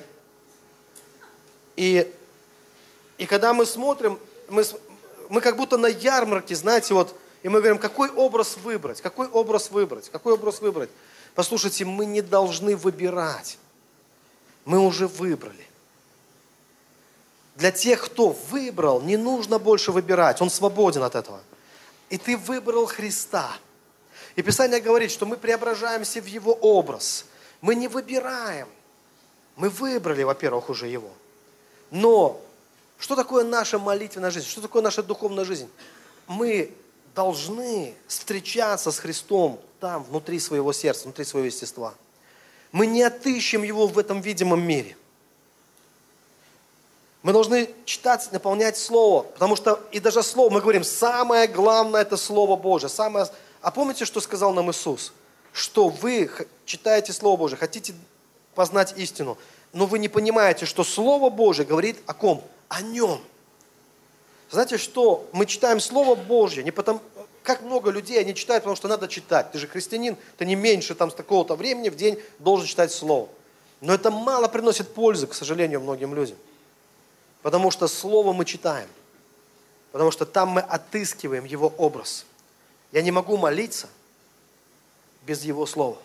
И когда мы смотрим, мы как будто на ярмарке, знаете, вот, и мы говорим, какой образ выбрать, какой образ выбрать, какой образ выбрать. Послушайте, мы не должны выбирать. Мы уже выбрали. Для тех, кто выбрал, не нужно больше выбирать. Он свободен от этого. И ты выбрал Христа. И Писание говорит, что мы преображаемся в Его образ. Мы не выбираем. Мы выбрали, во-первых, уже Его. Но что такое наша молитвенная жизнь? Что такое наша духовная жизнь? Мы должны встречаться с Христом там, внутри своего сердца, внутри своего естества. Мы не отыщем Его в этом видимом мире. Мы должны читать, наполнять Слово, потому что, и даже Слово, мы говорим, самое главное это Слово Божие. А помните, что сказал нам Иисус? Что вы читаете Слово Божие, хотите познать истину, но вы не понимаете, что Слово Божие говорит о ком? О Нем. Знаете, что мы читаем Слово Божье, не потому, как много людей они читают, потому что надо читать. Ты же христианин, ты не меньше там с такого-то времени в день должен читать Слово. Но это мало приносит пользы, к сожалению, многим людям. Потому что Слово мы читаем. Потому что там мы отыскиваем Его образ. Я не могу молиться без Его Слова.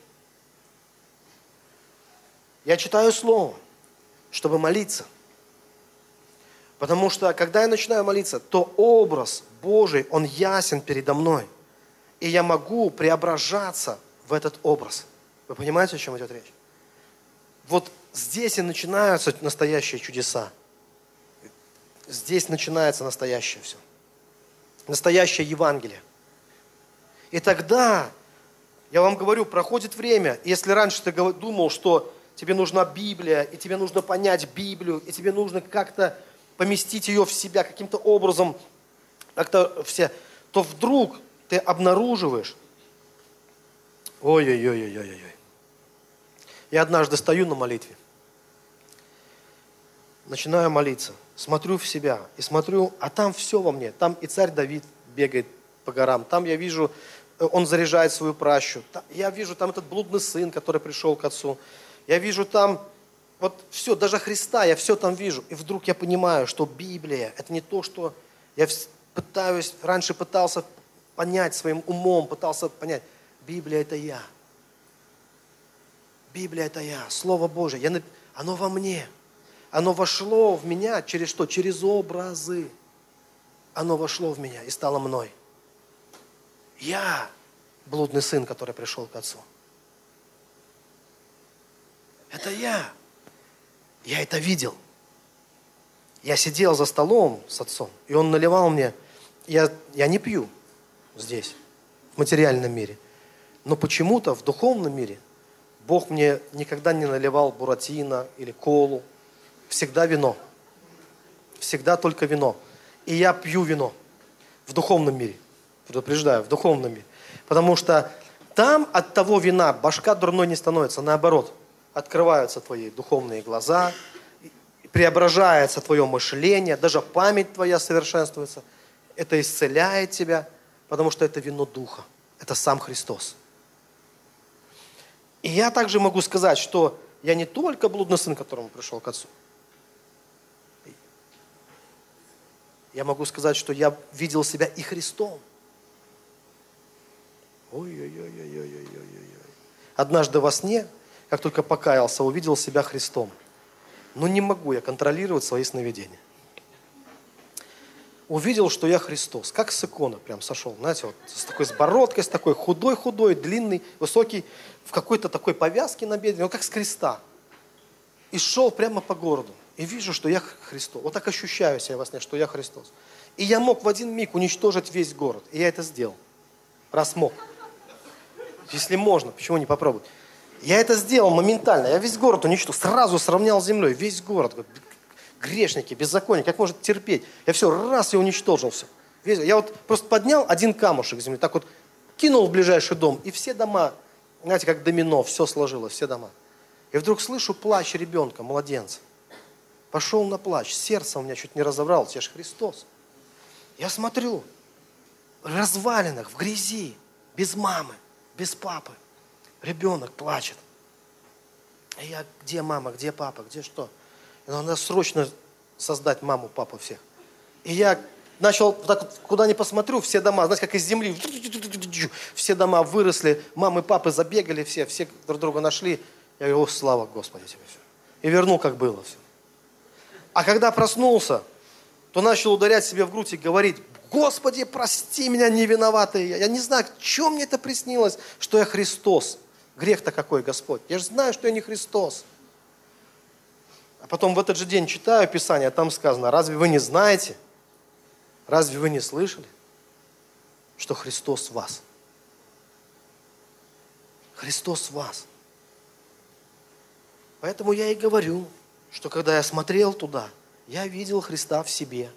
Я читаю Слово, чтобы молиться. Потому что, когда я начинаю молиться, то образ Божий, он ясен передо мной. И я могу преображаться в этот образ. Вы понимаете, о чем идет речь? Вот здесь и начинаются настоящие чудеса. Здесь начинается настоящее все. Настоящее Евангелие. И тогда, я вам говорю, проходит время. Если раньше ты думал, что тебе нужна Библия, и тебе нужно понять Библию, и тебе нужно как-то поместить ее в себя каким-то образом, то вдруг ты обнаруживаешь, ой-ой-ой-ой-ой-ой. Я однажды стою на молитве, начинаю молиться, смотрю в себя и смотрю, а там все во мне. Там и царь Давид бегает по горам, там я вижу, он заряжает свою пращу. Я вижу там этот блудный сын, который пришел к отцу. Я вижу там, вот все, даже Христа, я все там вижу. И вдруг я понимаю, что Библия, это не то, что я раньше пытался понять своим умом, пытался понять. Библия это я. Библия это я, Слово Божие. Оно во мне. Оно вошло в меня через что? Через образы. Оно вошло в меня и стало мной. Я блудный сын, который пришел к отцу. Это я. Я это видел. Я сидел за столом с отцом, и он наливал мне. Я не пью здесь, в материальном мире. Но почему-то в духовном мире Бог мне никогда не наливал буратино или колу. Всегда вино. Всегда только вино. И я пью вино в духовном мире. Предупреждаю, в духовном мире. Потому что там от того вина башка дурной не становится. Наоборот, открываются твои духовные глаза, преображается твое мышление, даже память твоя совершенствуется. Это исцеляет тебя, потому что это вино Духа. Это сам Христос. И я также могу сказать, что я не только блудный сын, которому пришел к отцу. Я могу сказать, что я видел себя и Христом. Ой-ой-ой-ой-ой-ой-ой. Однажды во сне, как только покаялся, увидел себя Христом. Но не могу я контролировать свои сновидения. Увидел, что я Христос, как с иконы прям сошел, знаете, вот с бородкой, с такой худой, длинный, высокий, в какой-то такой повязке на бедре, ну как с креста. И шел прямо по городу. И вижу, что я Христос. Вот так ощущаю себя во сне, что я Христос. И я мог в один миг уничтожить весь город. И я это сделал. Раз мог. Если можно, почему не попробовать? Я это сделал моментально. Я весь город уничтожил. Сразу сравнял с землей. Весь город. Грешники, беззаконники. Как может терпеть? Я все раз и уничтожил все. Я вот просто поднял один камушек с земли. Так вот кинул в ближайший дом. И все дома, знаете, как домино, все сложилось, все дома. И вдруг слышу плач ребенка, младенца. Пошел на плач. Сердце у меня чуть не разобралось. Я же Христос. Я смотрю. В развалинах, в грязи. Без мамы, без папы. Ребенок плачет. А я, где мама, где папа, где что? И надо срочно создать маму, папу всех. И я начал, так вот, куда ни посмотрю, все дома, знаете, как из земли. Все дома выросли, мамы, папы забегали, все друг друга нашли. Я говорю, о, слава Господи тебе все. И вернул, как было все. А когда проснулся, то начал ударять себе в грудь и говорить, Господи, прости меня, не виноватый. Я не знаю, чем мне это приснилось, что я Христос. Грех-то какой, Господь. Я же знаю, что я не Христос. А потом в этот же день читаю Писание, а там сказано, разве вы не знаете, разве вы не слышали, что Христос в вас? Христос в вас. Поэтому я и говорю, что когда я смотрел туда, я видел Христа в себе.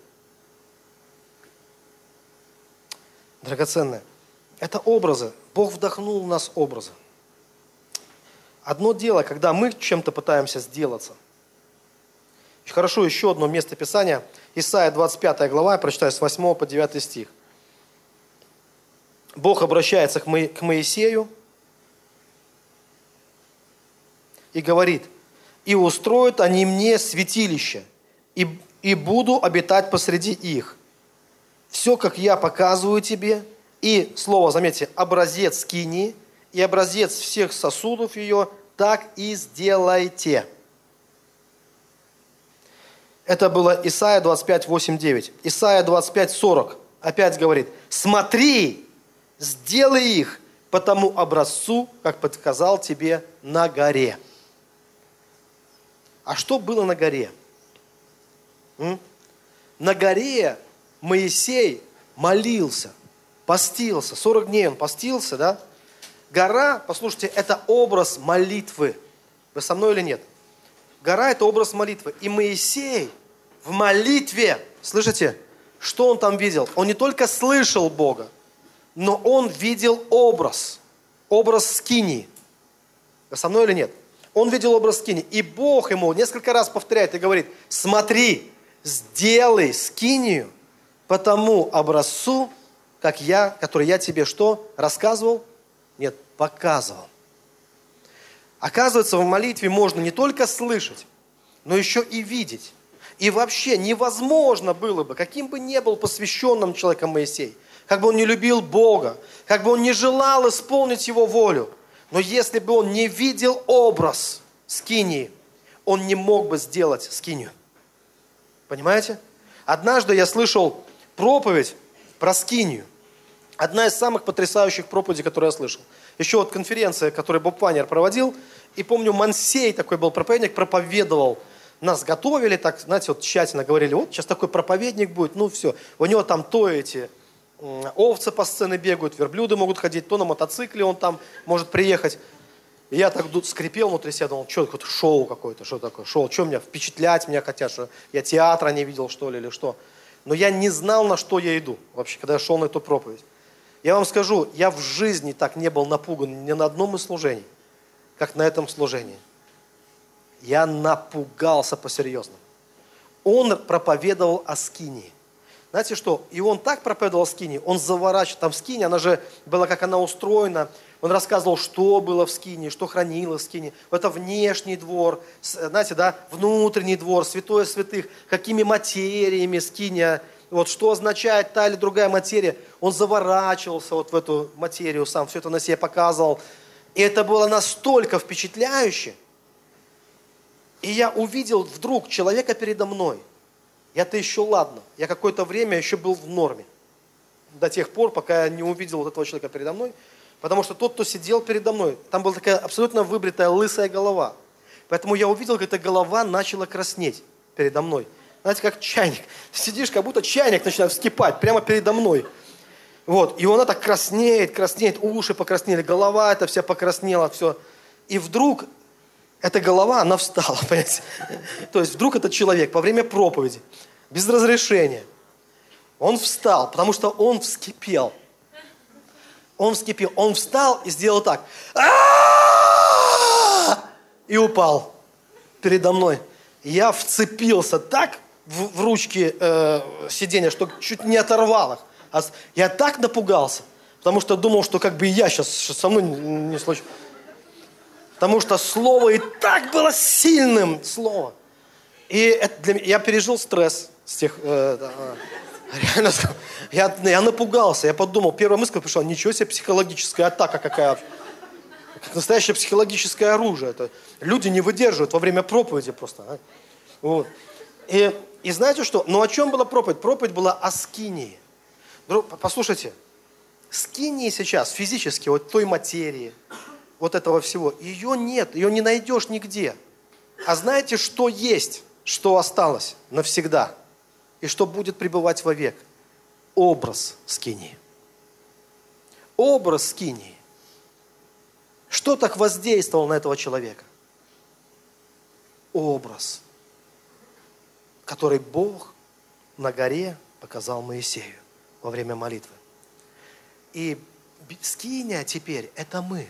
Драгоценное, это образы. Бог вдохнул в нас образы. Одно дело, когда мы чем-то пытаемся сделаться. Хорошо, еще одно место Писания. Исайя 25 глава, я прочитаю с 8 по 9 стих. Бог обращается к Моисею и говорит, «И устроят они мне святилище, и буду обитать посреди их. Все, как я показываю тебе». И слово, заметьте, образец скинии и образец всех сосудов ее, так и сделайте. Это было Исайя 25, 8, 9. Исайя 25, 40 опять говорит, «Смотри, сделай их по тому образцу, как подсказал тебе на горе». А что было на горе? На горе Моисей молился, постился. 40 дней он постился, да? Гора, послушайте, это образ молитвы. Вы со мной или нет? Гора – это образ молитвы. И Моисей в молитве, слышите, что он там видел? Он не только слышал Бога, но он видел образ скинии. Вы со мной или нет? Он видел образ скинии. И Бог ему несколько раз повторяет и говорит, смотри, сделай скинию по тому образцу, который я тебе что? Рассказывал? Нет, показывал. Оказывается, в молитве можно не только слышать, но еще и видеть. И вообще невозможно было бы, каким бы ни был посвященным человеком Моисей, как бы он не любил Бога, как бы он не желал исполнить Его волю, но если бы он не видел образ скинии, он не мог бы сделать скинию. Понимаете? Однажды я слышал проповедь про скинию. Одна из самых потрясающих проповедей, которую я слышал. Еще вот конференция, которую Боб Вайнер проводил, и помню, Мансей такой был проповедник, проповедовал. Нас готовили, так, знаете, вот тщательно говорили, вот сейчас такой проповедник будет, ну все. У него там то эти овцы по сцене бегают, верблюды могут ходить, то на мотоцикле он там может приехать. И я так скрипел внутри себя, думал, что какое-то шоу какое-то, что такое шоу, что меня впечатлять меня хотят, что я театра не видел, что ли, или что. Но я не знал, на что я иду вообще, когда я шел на эту проповедь. Я вам скажу, я в жизни так не был напуган ни на одном из служений, как на этом служении. Я напугался по-серьезному. Он проповедовал о скинии. Знаете что? И он так проповедовал о скинии, он заворачивал. Там скиния, она же была, как она устроена. Он рассказывал, что было в скинии, что хранилось в скинии. Это внешний двор, знаете, да, внутренний двор, святое святых, какими материями скиния, вот что означает та или другая материя. Он заворачивался вот в эту материю сам, все это на себе показывал. И это было настолько впечатляюще. И я увидел вдруг человека передо мной. Я-то еще ладно. Я какое-то время еще был в норме. До тех пор, пока я не увидел вот этого человека передо мной. Потому что тот, кто сидел передо мной, там была такая абсолютно выбритая лысая голова. Поэтому я увидел, как эта голова начала краснеть передо мной. Знаете, как чайник. Сидишь, как будто чайник начинает вскипать прямо передо мной. Вот. И она так краснеет, уши покраснели, голова эта вся покраснела, все. И вдруг эта голова, она встала, понимаете? То есть вдруг этот человек во время проповеди, без разрешения, он встал, потому что он вскипел. Он вскипел. Он встал и сделал так. И упал передо мной. Я вцепился так в ручки сиденья, что чуть не оторвал их. Я так напугался, потому что думал, что как бы и я сейчас со мной не случилось. Потому что слово и так было сильным, слово. И я пережил стресс с тех... реально, я напугался, я подумал, первая мысль пришла, ничего себе психологическая атака какая. Как настоящее психологическое оружие. Это люди не выдерживают во время проповеди просто. А? Вот. И знаете что? Ну о чем была проповедь? Проповедь была о скинии. Послушайте, скинии сейчас физически, вот той материи, вот этого всего, ее нет, ее не найдешь нигде. А знаете, что есть, что осталось навсегда и что будет пребывать вовек? Образ скинии. Образ скинии. Что так воздействовало на этого человека? Образ, который Бог на горе показал Моисею во время молитвы. И скиния теперь – это мы.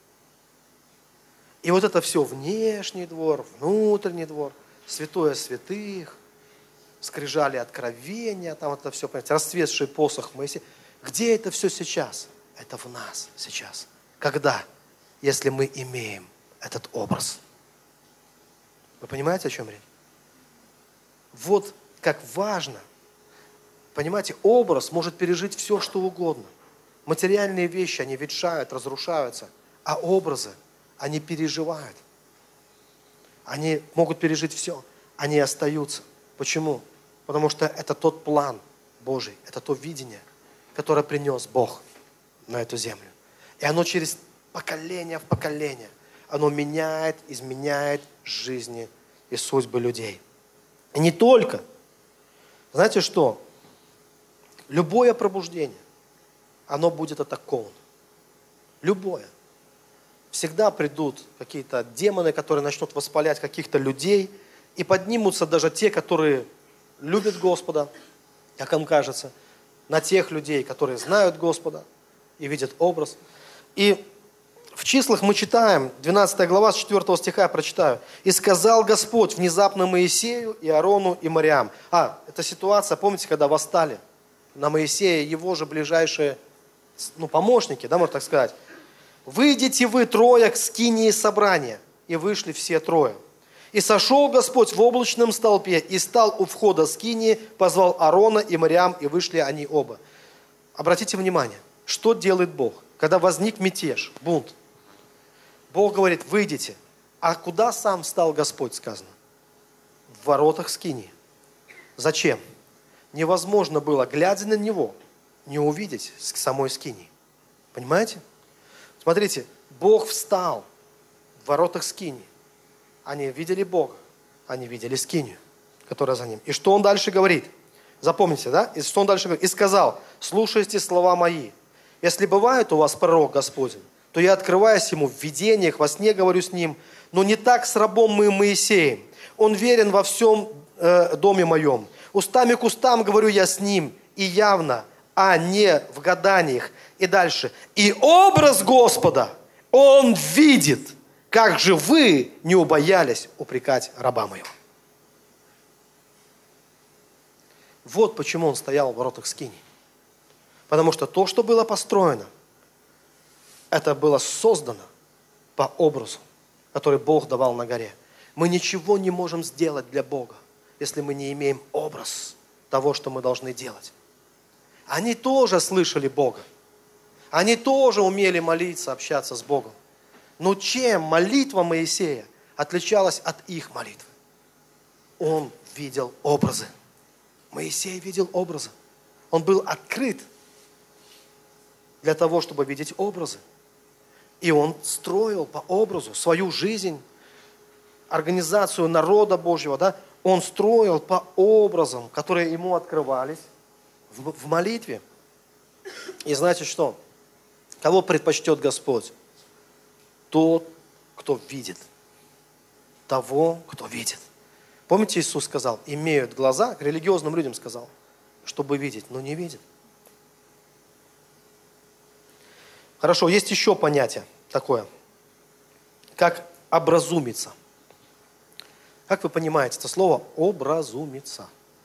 И вот это все внешний двор, внутренний двор, святое святых, скрижали откровения, там это все, понимаете, расцветший посох Моисея. Где это все сейчас? Это в нас сейчас. Когда? Если мы имеем этот образ. Вы понимаете, о чем речь? Вот как важно. Понимаете, образ может пережить все, что угодно. Материальные вещи, они ветшают, разрушаются. А образы, они переживают. Они могут пережить все. Они остаются. Почему? Потому что это тот план Божий, это то видение, которое принес Бог на эту землю. И оно через поколение в поколение, оно меняет, изменяет жизни и судьбы людей. И не только. Знаете что? Любое пробуждение, оно будет атаковано. Любое. Всегда придут какие-то демоны, которые начнут воспалять каких-то людей, и поднимутся даже те, которые любят Господа, как им кажется, на тех людей, которые знают Господа и видят образ. И в числах мы читаем, 12 глава, с 4 стиха я прочитаю. «И сказал Господь внезапно Моисею и Аарону и Мариам». Это ситуация, помните, когда восстали на Моисея его же ближайшие помощники, да, можно так сказать. «Выйдите вы трое к скинии собрания». И вышли все трое. «И сошел Господь в облачном столпе, и стал у входа скинии, позвал Аарона и Мариам, и вышли они оба». Обратите внимание, что делает Бог, когда возник мятеж, бунт. Бог говорит, выйдите. А куда сам встал Господь, сказано? В воротах скинии. Зачем? Невозможно было, глядя на него, не увидеть самой скинии. Понимаете? Смотрите, Бог встал в воротах скинии. Они видели Бога, они видели скинию, которая за ним. И что он дальше говорит? Запомните, да? И что он дальше говорит? И сказал: слушайте слова мои. Если бывает у вас пророк Господень, то я открываюсь ему в видениях, во сне говорю с ним, но не так с рабом моим Моисеем. Он верен во всем доме моем. Устами к устам говорю я с ним, и явно, а не в гаданиях. И дальше. И образ Господа он видит, как же вы не убоялись упрекать раба моего. Вот почему он стоял в воротах скинии. Потому что то, что было построено, это было создано по образу, который Бог давал на горе. Мы ничего не можем сделать для Бога, если мы не имеем образ того, что мы должны делать. Они тоже слышали Бога. Они тоже умели молиться, общаться с Богом. Но чем молитва Моисея отличалась от их молитвы? Он видел образы. Моисей видел образы. Он был открыт для того, чтобы видеть образы. И он строил по образу свою жизнь, организацию народа Божьего, да? Он строил по образам, которые ему открывались в молитве. И знаете что? Кого предпочтет Господь? Тот, кто видит. Того, кто видит. Помните, Иисус сказал: имеют глаза, к религиозным людям сказал, чтобы видеть, но не видят. Хорошо, есть еще понятие такое, как образумиться. Как вы понимаете это слово «образумиться»?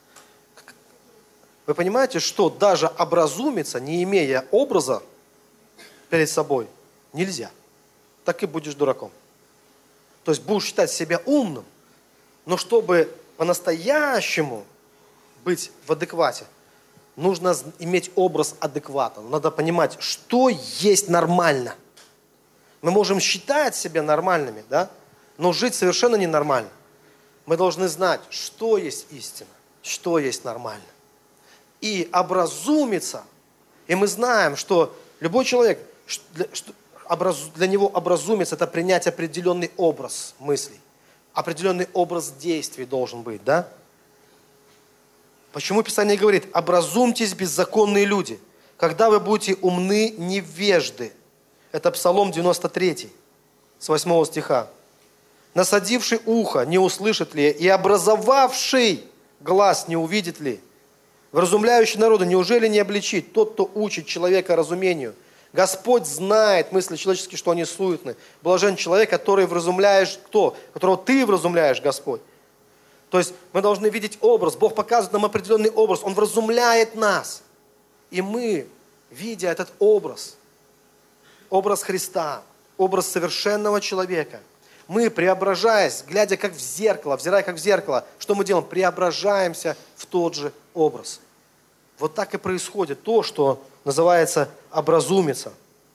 Вы понимаете, что даже образумиться, не имея образа перед собой, нельзя. Так и будешь дураком. То есть будешь считать себя умным, но чтобы по-настоящему быть в адеквате, нужно иметь образ адеквата. Надо понимать, что есть нормально. Мы можем считать себя нормальными, да? Но жить совершенно ненормально. Мы должны знать, что есть истина, что есть нормально. И образумиться. И мы знаем, что любой человек, для него образумиться – это принять определенный образ мыслей. Определенный образ действий должен быть, да? Почему Писание говорит: образумьтесь, беззаконные люди, когда вы будете умны, невежды. Это Псалом 93, с 8 стиха. Насадивший ухо, не услышит ли, и образовавший глаз, не увидит ли? Вразумляющий народу, неужели не обличит? Тот, кто учит человека разумению. Господь знает мысли человеческие, что они суетны. Блажен человек, который вразумляешь, кто? Которого ты вразумляешь, Господь. То есть мы должны видеть образ. Бог показывает нам определенный образ. Он вразумляет нас. И мы, видя этот образ Христа, образ совершенного человека, мы, преображаясь, глядя как в зеркало, взирая как в зеркало, что мы делаем? Преображаемся в тот же образ. Вот так и происходит то, что называется образумиться.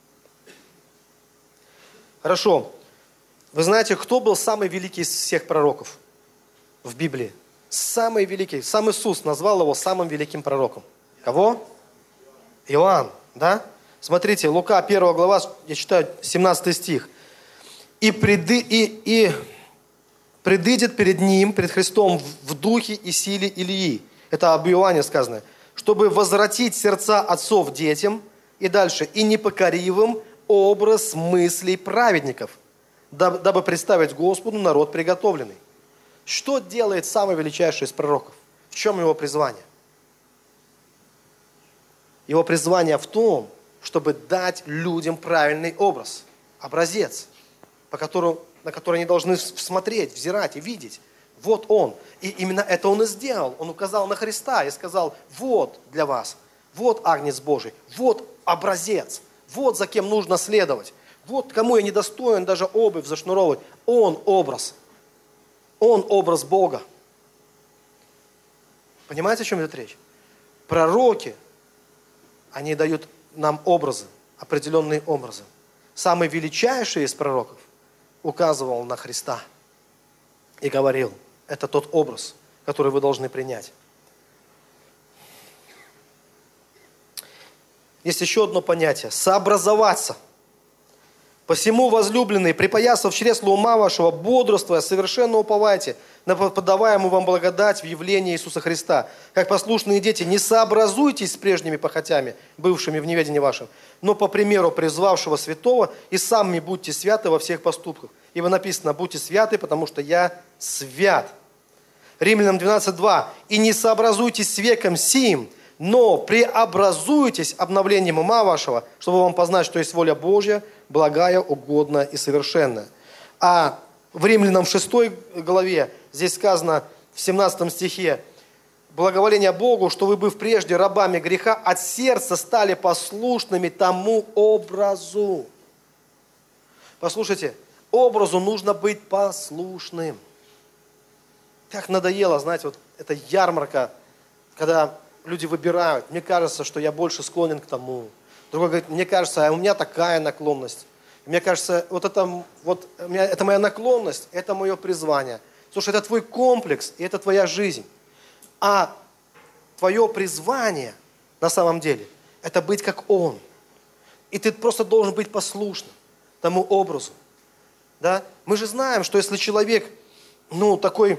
Хорошо. Вы знаете, кто был самый великий из всех пророков в Библии? Самый великий. Сам Иисус назвал его самым великим пророком. Кого? Иоанн, да? Смотрите, Лука 1 глава, я читаю 17 стих. И предыдет перед Ним, перед Христом в духе и силе Илии. Это об Иоанне сказано. Чтобы возвратить сердца отцов детям. И дальше. И непокоривым образ мыслей праведников, дабы представить Господу народ приготовленный. Что делает самый величайший из пророков? В чем его призвание? Его призвание в том, чтобы дать людям правильный образ, образец, на который они должны смотреть, взирать и видеть. Вот он. И именно это он и сделал. Он указал на Христа и сказал: вот для вас, вот Агнец Божий, вот образец, вот за кем нужно следовать, вот кому я недостоин даже обувь зашнуровывать. Он образ Бога. Понимаете, о чем идет речь? Пророки, они дают нам образы, определенные образы. Самый величайший из пророков указывал на Христа и говорил: это тот образ, который вы должны принять. есть еще одно понятие – сообразоваться. «Посему, возлюбленные, припоясав чресло ума вашего, бодрствуя, совершенно уповайте на подаваемую вам благодать в явлении Иисуса Христа. Как послушные дети, не сообразуйтесь с прежними похотями, бывшими в неведении вашем, но по примеру призвавшего святого и сами будьте святы во всех поступках. Ибо написано: будьте святы, потому что я свят». Римлянам 12:2. «И не сообразуйтесь с веком сим, но преобразуйтесь обновлением ума вашего, чтобы вам познать, что есть воля Божья, благая, угодная и совершенная». А в Римлянам 6 главе, здесь сказано в 17 стихе: «Благоволение Богу, что вы, быв прежде рабами греха, от сердца стали послушными тому образу». Послушайте, образу нужно быть послушным. Как надоело, знаете, вот эта ярмарка, когда люди выбирают. Мне кажется, что я больше склонен к тому. Другой говорит: мне кажется, у меня такая наклонность. Мне кажется, это моя наклонность, это мое призвание. Слушай, это твой комплекс, и это твоя жизнь. А твое призвание, на самом деле, это быть как Он. И ты просто должен быть послушным тому образу. Да? Мы же знаем, что если человек, такой,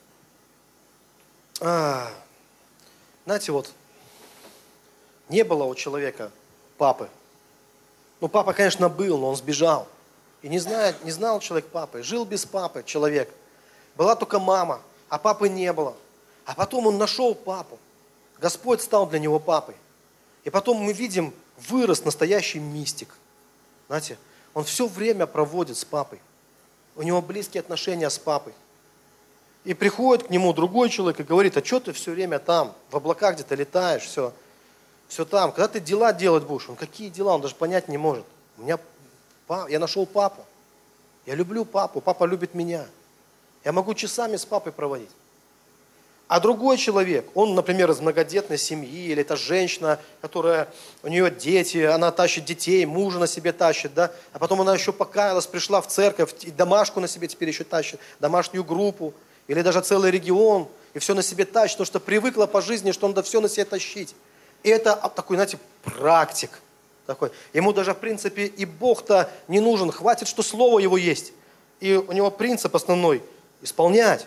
знаете, вот, не было у человека папы. Папа, конечно, был, но он сбежал. И не знал человек папы. Жил без папы человек. Была только мама, а папы не было. А потом он нашел папу. Господь стал для него папой. И потом мы видим, вырос настоящий мистик. Знаете, он все время проводит с папой. У него близкие отношения с папой. И приходит к нему другой человек и говорит: а что ты все время там, в облаках где-то летаешь, все там. Когда ты дела делать будешь? Он: какие дела? Он даже понять не может. Я нашел папу. Я люблю папу, папа любит меня. Я могу часами с папой проводить. А другой человек, он, например, из многодетной семьи, или это женщина, у нее дети, она тащит детей, мужа на себе тащит, да? А потом она еще покаялась, пришла в церковь, и домашку на себе теперь еще тащит, домашнюю группу, или даже целый регион, и все на себе тащит, потому что привыкла по жизни, что надо все на себе тащить. И это такой, знаете, практик такой. Ему даже, в принципе, и Бог-то не нужен, хватит, что Слово Его есть. И у него принцип основной – исполнять.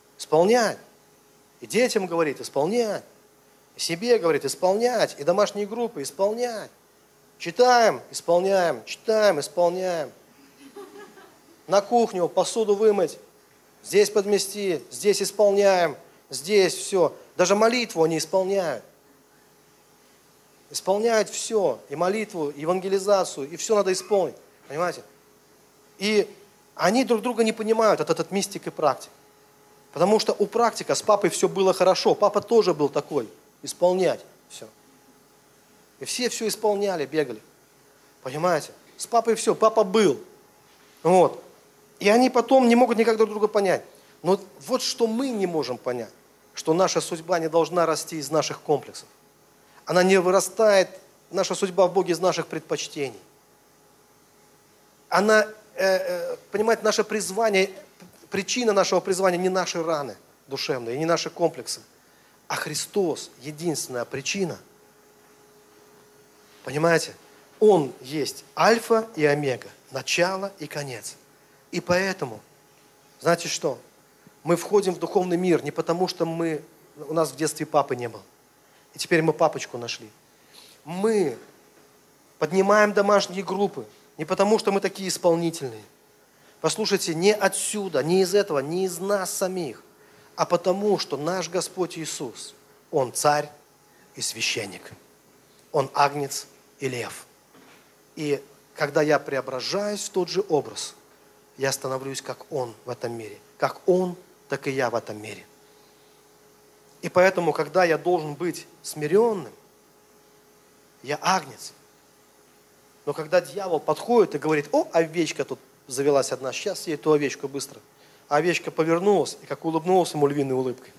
И детям говорит: исполнять. И себе говорит: исполнять. И домашние группы: исполнять. Читаем, исполняем. Читаем, исполняем. На кухню посуду вымыть. Здесь подмести, здесь исполняем. Здесь все. Даже молитву они исполняют. Исполняют все. И молитву, и евангелизацию. И все надо исполнить. Понимаете? И они друг друга не понимают, этот мистик и практик. Потому что у практика с папой все было хорошо. Папа тоже был такой. Исполнять все. И все исполняли, бегали. Понимаете? С папой все. Папа был. Вот. И они потом не могут никак друг друга понять. Но вот что мы не можем понять. Что наша судьба не должна расти из наших комплексов. Она не вырастает, наша судьба в Боге, из наших предпочтений. Понимаете, наше призвание... Причина нашего призвания не наши раны душевные, не наши комплексы, а Христос – единственная причина. Понимаете? Он есть альфа и омега, начало и конец. И поэтому, знаете что? Мы входим в духовный мир не потому, что у нас в детстве папы не было. И теперь мы папочку нашли. Мы поднимаем домашние группы не потому, что мы такие исполнительные. Послушайте, не отсюда, не из этого, не из нас самих, а потому, что наш Господь Иисус, Он царь и священник. Он агнец и лев. И когда я преображаюсь в тот же образ, я становлюсь как Он в этом мире. Как Он, так и я в этом мире. И поэтому, когда я должен быть смиренным, я агнец. Но когда дьявол подходит и говорит: о, овечка тут завелась одна, сейчас ей эту овечку быстро. А овечка повернулась и как улыбнулась ему львиной улыбкой.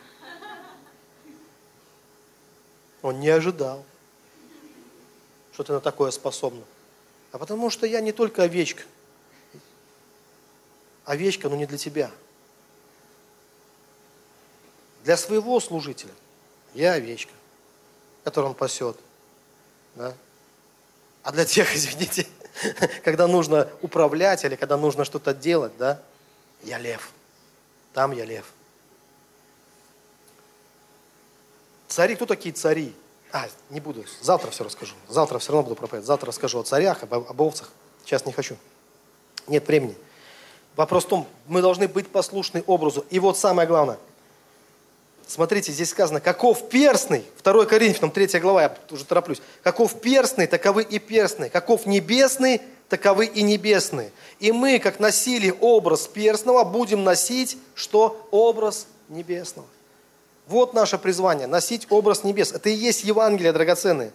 Он не ожидал, что ты на такое способна. А потому что я не только овечка. Овечка, но не для тебя. Для своего служителя я овечка, которую он пасет. Да? А для тех, извините, когда нужно управлять или когда нужно что-то делать, да, я лев. Там я лев. Цари, кто такие цари? Не буду, завтра все расскажу. Завтра все равно буду проповедовать. Завтра расскажу о царях, об овцах. Сейчас не хочу. Нет времени. Вопрос в том, мы должны быть послушны образу. И вот самое главное. Смотрите, здесь сказано, каков перстный, 2 Коринфянам 3 глава, я уже тороплюсь. Каков перстный, таковы и перстные. Каков небесный, таковы и небесные. И мы, как носили образ перстного, будем носить, что? Образ небесного. Вот наше призвание, носить образ небес. Это и есть Евангелие, драгоценные.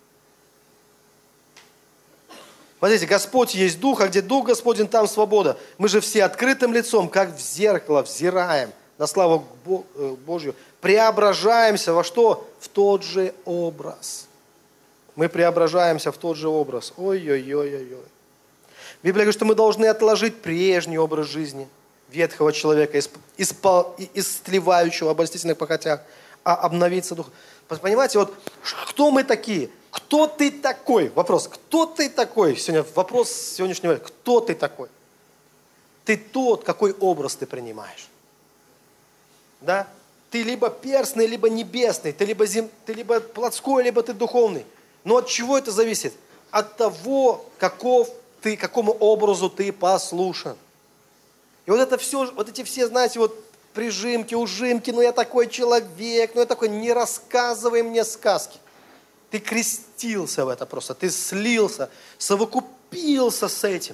Смотрите, Господь есть Дух, а где Дух Господень, там свобода. Мы же все открытым лицом, как в зеркало, взираем на славу Божью. Преображаемся во что? В тот же образ. Мы преображаемся в тот же образ. Ой-ой-ой-ой-ой. Библия говорит, что мы должны отложить прежний образ жизни ветхого человека, истлевающего в обольстительных похотях, а обновиться духом. Понимаете, вот кто мы такие? Кто ты такой? Вопрос, кто ты такой? Сегодня вопрос сегодняшнего. Кто ты такой? Ты тот, какой образ ты принимаешь. Да? Ты либо перстный, либо небесный. Ты либо плотской, либо ты духовный. Но от чего это зависит? От того, какому образу ты послушен. И вот это все, вот эти все, знаете, вот прижимки, ужимки, я такой человек, я такой, не рассказывай мне сказки. Ты крестился в это просто, ты слился, совокупился с этим.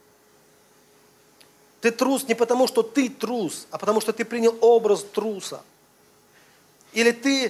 Ты трус не потому, что ты трус, а потому, что ты принял образ труса. Или ты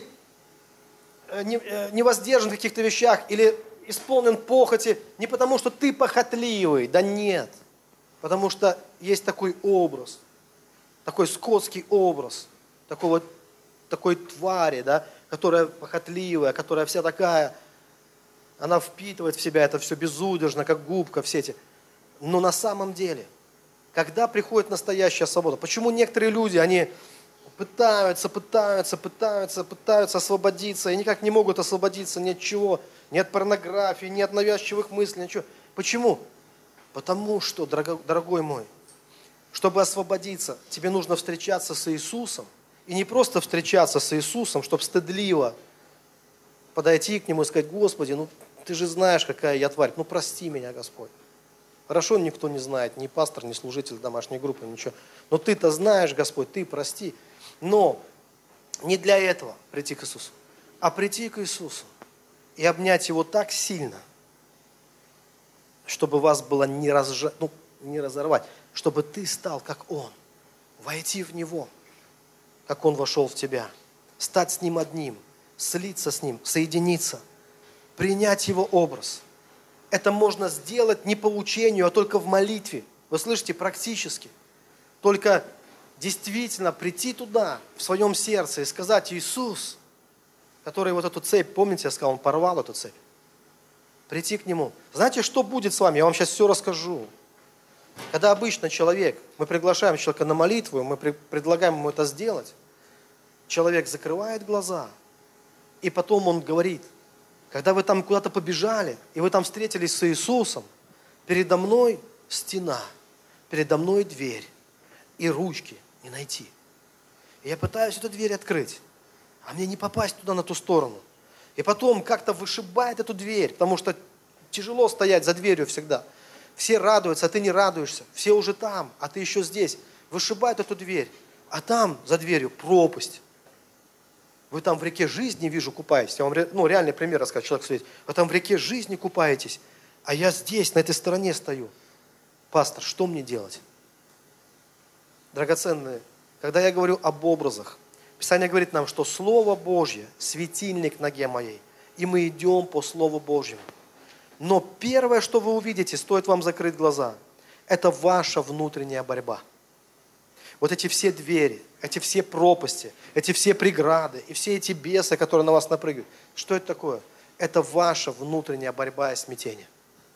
не воздержан в каких-то вещах, или исполнен похоти не потому, что ты похотливый, да нет. Потому что есть такой образ, такой скотский образ, такой твари, да, которая похотливая, которая вся такая, она впитывает в себя это все безудержно, как губка, все эти. Но на самом деле, когда приходит настоящая свобода, почему некоторые люди, они пытаются освободиться, и никак не могут освободиться ни от чего, ни от порнографии, ни от навязчивых мыслей, ничего. Почему? Потому что, дорогой мой, чтобы освободиться, тебе нужно встречаться с Иисусом. И не просто встречаться с Иисусом, чтобы стыдливо подойти к Нему и сказать: Господи, Ты же знаешь, какая я тварь, прости меня, Господь. Хорошо, никто не знает, ни пастор, ни служитель домашней группы, ничего. Но Ты-то знаешь, Господь, Ты прости. Но не для этого прийти к Иисусу, а прийти к Иисусу и обнять Его так сильно, чтобы вас было не разорвать, чтобы ты стал как Он, войти в Него, как Он вошел в тебя, стать с Ним одним, слиться с Ним, соединиться, принять Его образ. Это можно сделать не по учению, а только в молитве. Вы слышите, практически. Только действительно прийти туда, в своем сердце, и сказать: Иисус, который вот эту цепь, помните, я сказал, Он порвал эту цепь. Прийти к Нему. Знаете, что будет с вами? Я вам сейчас все расскажу. Когда обычно мы приглашаем человека на молитву, мы предлагаем ему это сделать, человек закрывает глаза, и потом он говорит: когда вы там куда-то побежали, и вы там встретились с Иисусом, передо мной стена, передо мной дверь, и ручки не найти. И я пытаюсь эту дверь открыть, а мне не попасть туда, на ту сторону. И потом как-то вышибает эту дверь, потому что тяжело стоять за дверью всегда. Все радуются, а ты не радуешься. Все уже там, а ты еще здесь. Вышибает эту дверь, а там за дверью пропасть. Вы там в реке жизни, вижу, купаетесь. Я вам реальный пример расскажу. Человек сидит. Вы там в реке жизни купаетесь, а я здесь, на этой стороне стою. Пастор, что мне делать? Драгоценные, когда я говорю об образах, Писание говорит нам, что Слово Божье – светильник ноге моей, и мы идем по Слову Божьему. Но первое, что вы увидите, стоит вам закрыть глаза, это ваша внутренняя борьба. Вот эти все двери, эти все пропасти, эти все преграды и все эти бесы, которые на вас напрыгивают. Что это такое? Это ваша внутренняя борьба и смятение.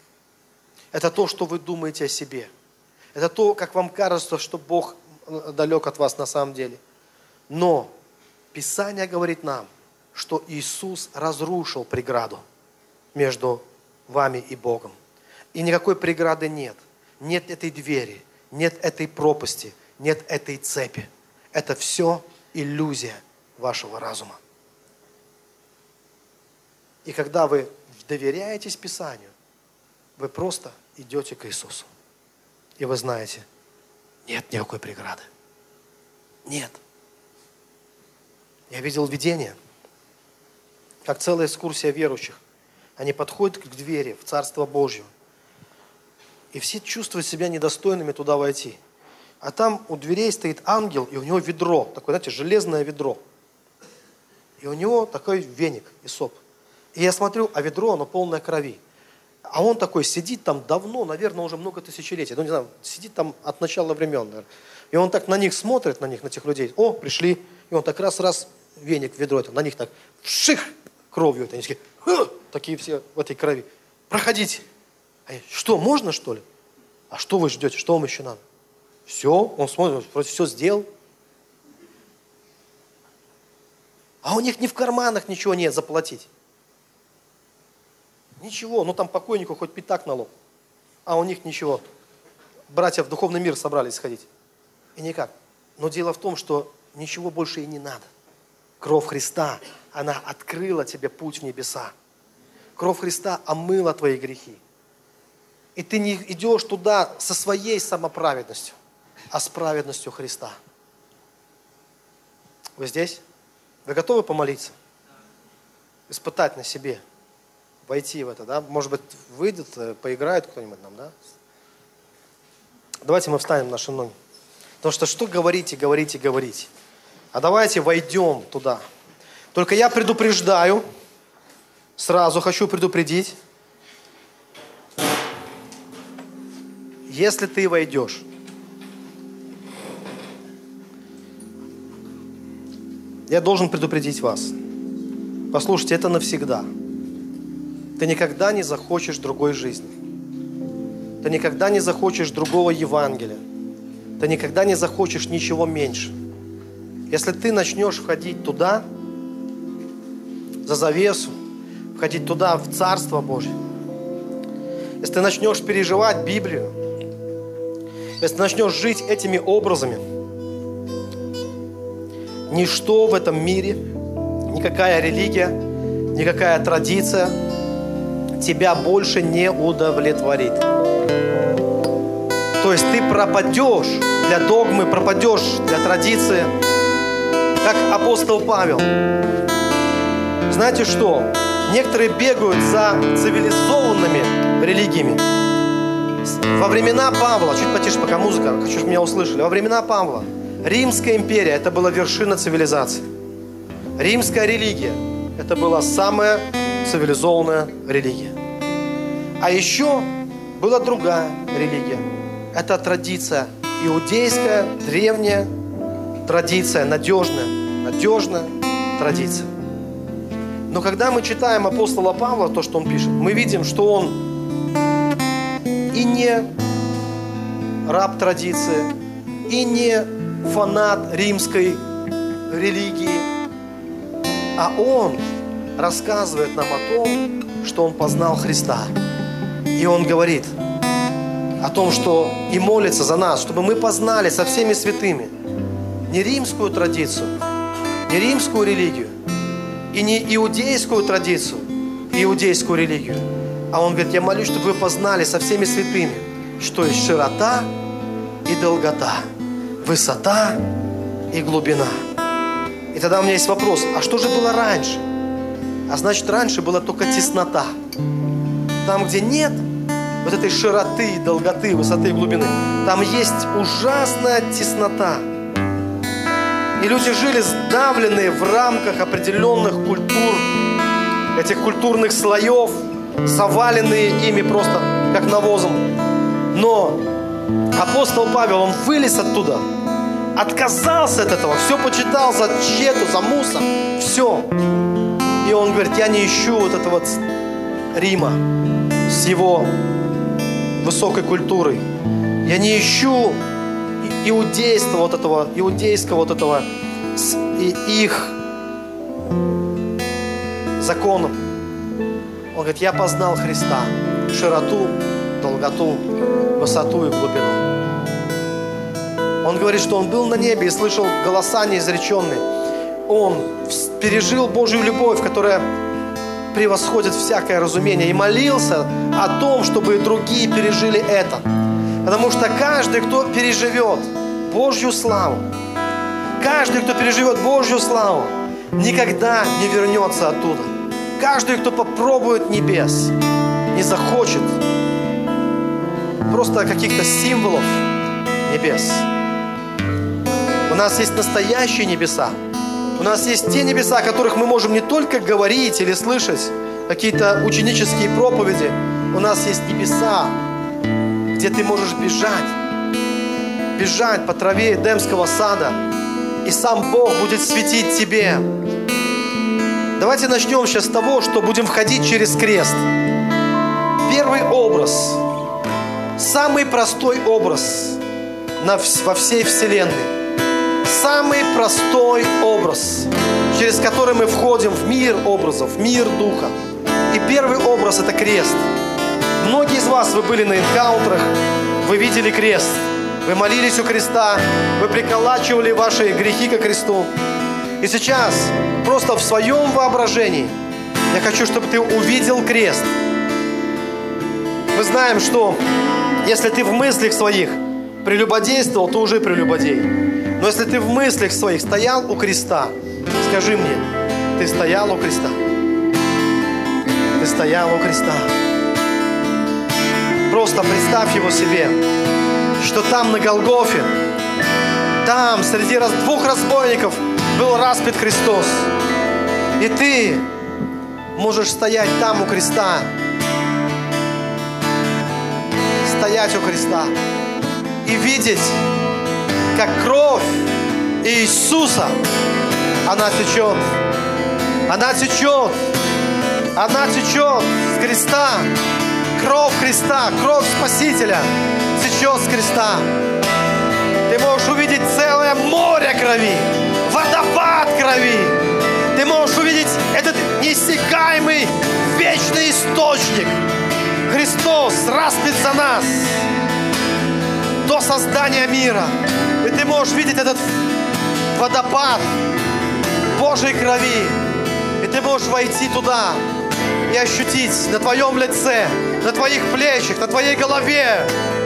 Это то, что вы думаете о себе. Это то, как вам кажется, что Бог далек от вас на самом деле. Но Писание говорит нам, что Иисус разрушил преграду между вами и Богом. И никакой преграды нет. Нет этой двери, нет этой пропасти, нет этой цепи. Это все иллюзия вашего разума. И когда вы доверяетесь Писанию, вы просто идете к Иисусу. И вы знаете, нет никакой преграды. Нет. Я видел видение, как целая экскурсия верующих. Они подходят к двери в Царство Божье. И все чувствуют себя недостойными туда войти. А там у дверей стоит ангел, и у него ведро, такое, знаете, железное ведро. И у него такой веник, исоп. И я смотрю, а ведро, оно полное крови. А он такой сидит там давно, наверное, уже много тысячелетий. Ну, не знаю, сидит там от начала времен, наверное. И он так на них смотрит, на этих людей. О, пришли. И он так раз, веник, ведро, это, на них так, вших кровью. Это, они такие все в этой крови. Проходите. А я, что, можно, что ли? А что вы ждете? Что вам еще надо? Все, он смотрит, вроде все сделал. А у них ни в карманах ничего нет заплатить. Ничего, ну там покойнику хоть пятак на лоб. А у них ничего. Братья в духовный мир собрались сходить. И никак. Но дело в том, что ничего больше и не надо. Кровь Христа, она открыла тебе путь в небеса. Кровь Христа омыла твои грехи. И ты не идешь туда со своей самоправедностью, а с праведностью Христа. Вы здесь? Вы готовы помолиться? Испытать на себе. Войти в это, да? Может быть, выйдет, поиграет кто-нибудь нам, да? Давайте мы встанем на наши ноги. Потому что говорить и говорить и говорить. А давайте войдем туда. Только я предупреждаю, сразу хочу предупредить, если ты войдешь, я должен предупредить вас. Послушайте, это навсегда. Ты никогда не захочешь другой жизни. Ты никогда не захочешь другого Евангелия. Ты никогда не захочешь ничего меньше. Если ты начнешь входить туда, за завесу, входить туда, в Царство Божье, если ты начнешь переживать Библию, если ты начнешь жить этими образами, ничто в этом мире, никакая религия, никакая традиция тебя больше не удовлетворит. То есть ты пропадешь для догмы, пропадешь для традиции, как апостол Павел. Знаете что? Некоторые бегают за цивилизованными религиями. Во времена Павла, чуть потише, пока музыка, хочу, чтобы меня услышали. Во времена Павла Римская империя – это была вершина цивилизации. Римская религия – это была самая цивилизованная религия. А еще была другая религия. Это традиция иудейская, древняя традиция, надежная традиция. Но когда мы читаем апостола Павла, то, что он пишет, мы видим, что он и не раб традиции, и не фанат римской религии, а он рассказывает нам о том, что он познал Христа. И он говорит о том, что и молится за нас, чтобы мы познали со всеми святыми не римскую традицию, не римскую религию, и не иудейскую традицию, и иудейскую религию. А он говорит, я молюсь, чтобы вы познали со всеми святыми, что есть широта и долгота, высота и глубина. И тогда у меня есть вопрос, а что же было раньше? А значит, раньше была только теснота. Там, где нет вот этой широты, долготы, высоты и глубины, там есть ужасная теснота. И люди жили сдавленные в рамках определенных культур, этих культурных слоев, заваленные ими просто как навозом. Но апостол Павел, он вылез оттуда, отказался от этого, все почитал за тщету, за мусор, все. И он говорит, я не ищу вот этого Рима с его высокой культурой. Я не ищу иудейства вот этого, иудейского вот этого и их законом. Он говорит, я познал Христа, широту, долготу, высоту и глубину. Он говорит, что он был на небе и слышал голоса неизреченные. Он пережил Божью любовь, которая превосходит всякое разумение, и молился о том, чтобы другие пережили это. Потому что каждый, кто переживет Божью славу, каждый, кто переживет Божью славу, никогда не вернется оттуда. Каждый, кто попробует небес, не захочет просто каких-то символов небес. У нас есть настоящие небеса. У нас есть те небеса, о которых мы можем не только говорить или слышать какие-то ученические проповеди. У нас есть небеса, где ты можешь бежать по траве Эдемского сада, и сам Бог будет светить тебе. Давайте начнем сейчас с того, что будем входить через крест. Первый образ, самый простой образ во всей вселенной. Самый простой образ, через который мы входим в мир образов, в мир духа. И первый образ – это крест. Многие из вас, вы были на энкаунтерах, вы видели крест, вы молились у креста, вы приколачивали ваши грехи ко кресту. И сейчас, просто в своем воображении, я хочу, чтобы ты увидел крест. Мы знаем, что если ты в мыслях своих прелюбодействовал, то уже прелюбодей. Но если ты в мыслях своих стоял у креста, скажи мне, ты стоял у креста? Ты стоял у креста. Просто представь его себе, что там на Голгофе, там среди двух разбойников был распят Христос. И ты можешь стоять там у креста. Стоять у креста и видеть, как кровь Иисуса, она течет. Она течет. Она течет с креста. Кровь Христа, кровь Спасителя течет с креста. Ты можешь увидеть целое море крови, водопад крови. Ты можешь увидеть этот неиссякаемый вечный источник. Христос распят за нас до создания мира. И ты можешь видеть этот водопад Божьей крови. И ты можешь войти туда и ощутить на твоем лице, на твоих плечах, на твоей голове.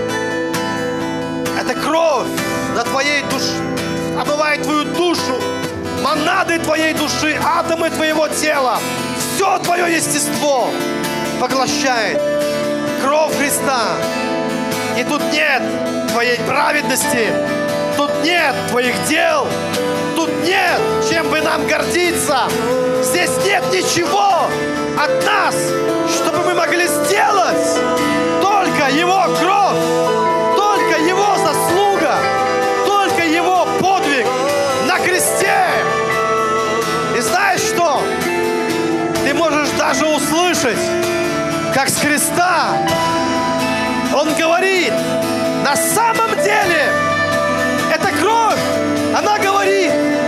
Это кровь на твоей душе, омывает твою душу, монады твоей души, атомы твоего тела. Все твое естество поглощает кровь Христа. И тут нет твоей праведности, тут нет твоих дел, тут нет чем бы нам гордиться. Здесь нет ничего от нас, чтобы мы могли сделать. Только Его кровь, только Его заслуга, только Его подвиг на кресте. И знаешь что? Ты можешь даже услышать, как с креста Он говорит, на самом деле эта кровь, она говорит,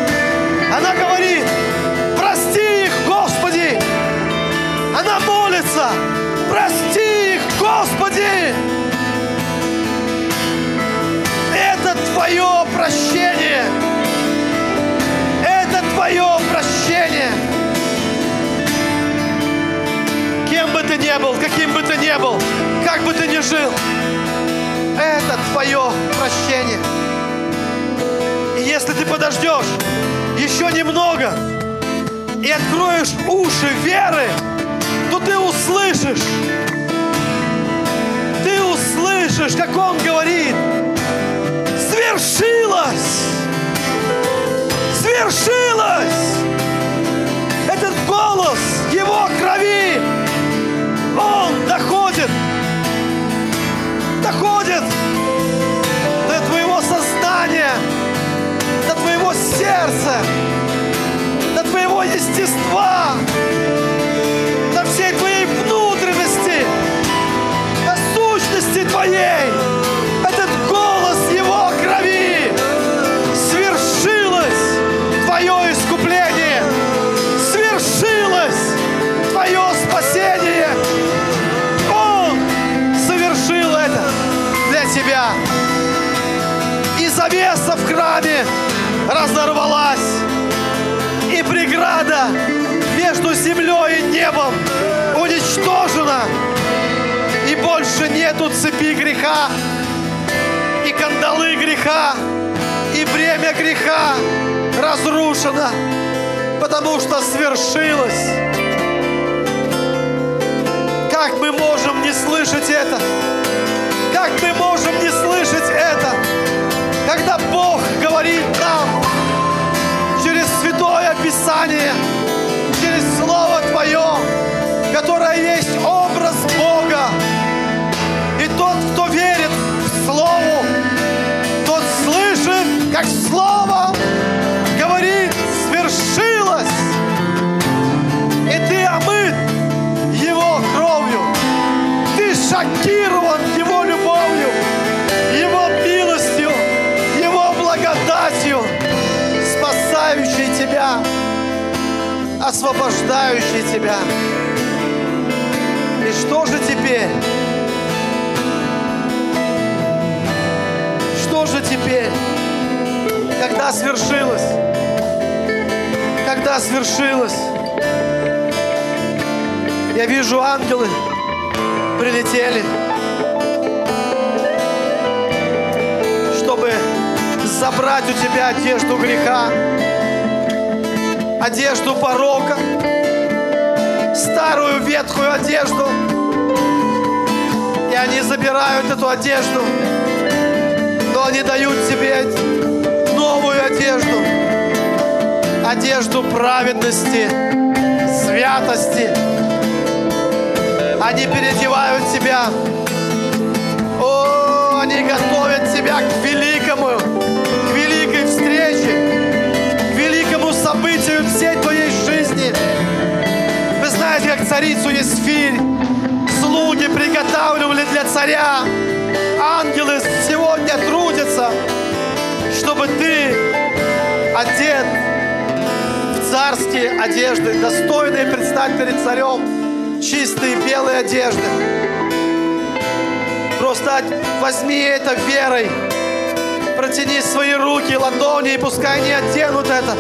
прости их, Господи. Она молится, прости их, Господи. Это Твое прощение. Это Твое прощение. Кем бы ты ни был, каким бы ты ни был, как бы ты ни жил, это Твое прощение. И если ты подождешь еще немного и откроешь уши веры, то ты услышишь, как Он говорит, свершилось, свершилось. Этот голос Его крови, он доходит до твоего сознания, до твоего сердца, до твоего естества, до всей твоей внутренности, до сущности твоей. Этот голос Его крови. Свершилось Твое искупление, свершилось Твое спасение. землей и небом уничтожено. И больше нету цепи греха, и кандалы греха, и бремя греха разрушено, потому что свершилось. Как мы можем не слышать это? Как мы можем не слышать это, когда Бог говорит нам через Святое Писание, через Слово Твое, которое есть образ Бога. И тот, кто верит в Слову, тот слышит, как Слово говорит: свершилось. И ты омыт Его кровью. Ты шокирован Его любовью, Его милостью, Его благодатью, спасающей тебя, освобождающей тебя. И что же теперь? Что же теперь? Когда свершилось? Когда свершилось? Я вижу, ангелы прилетели, чтобы забрать у тебя одежду греха, одежду порока, старую ветхую одежду. И они забирают эту одежду, но они дают тебе новую одежду. Одежду праведности, святости. Они переодевают тебя. О, они готовят тебя к великой встрече, к великому событию всей твоей жизни. Вы знаете, как царицу Есфирь слуги приготавливали для царя. Ангелы сегодня трудятся, чтобы ты одет в царские одежды, достойные предстать перед царем, чистые белые одежды. Просто возьми это верой, протяни свои руки, ладони, и пускай они оденут это.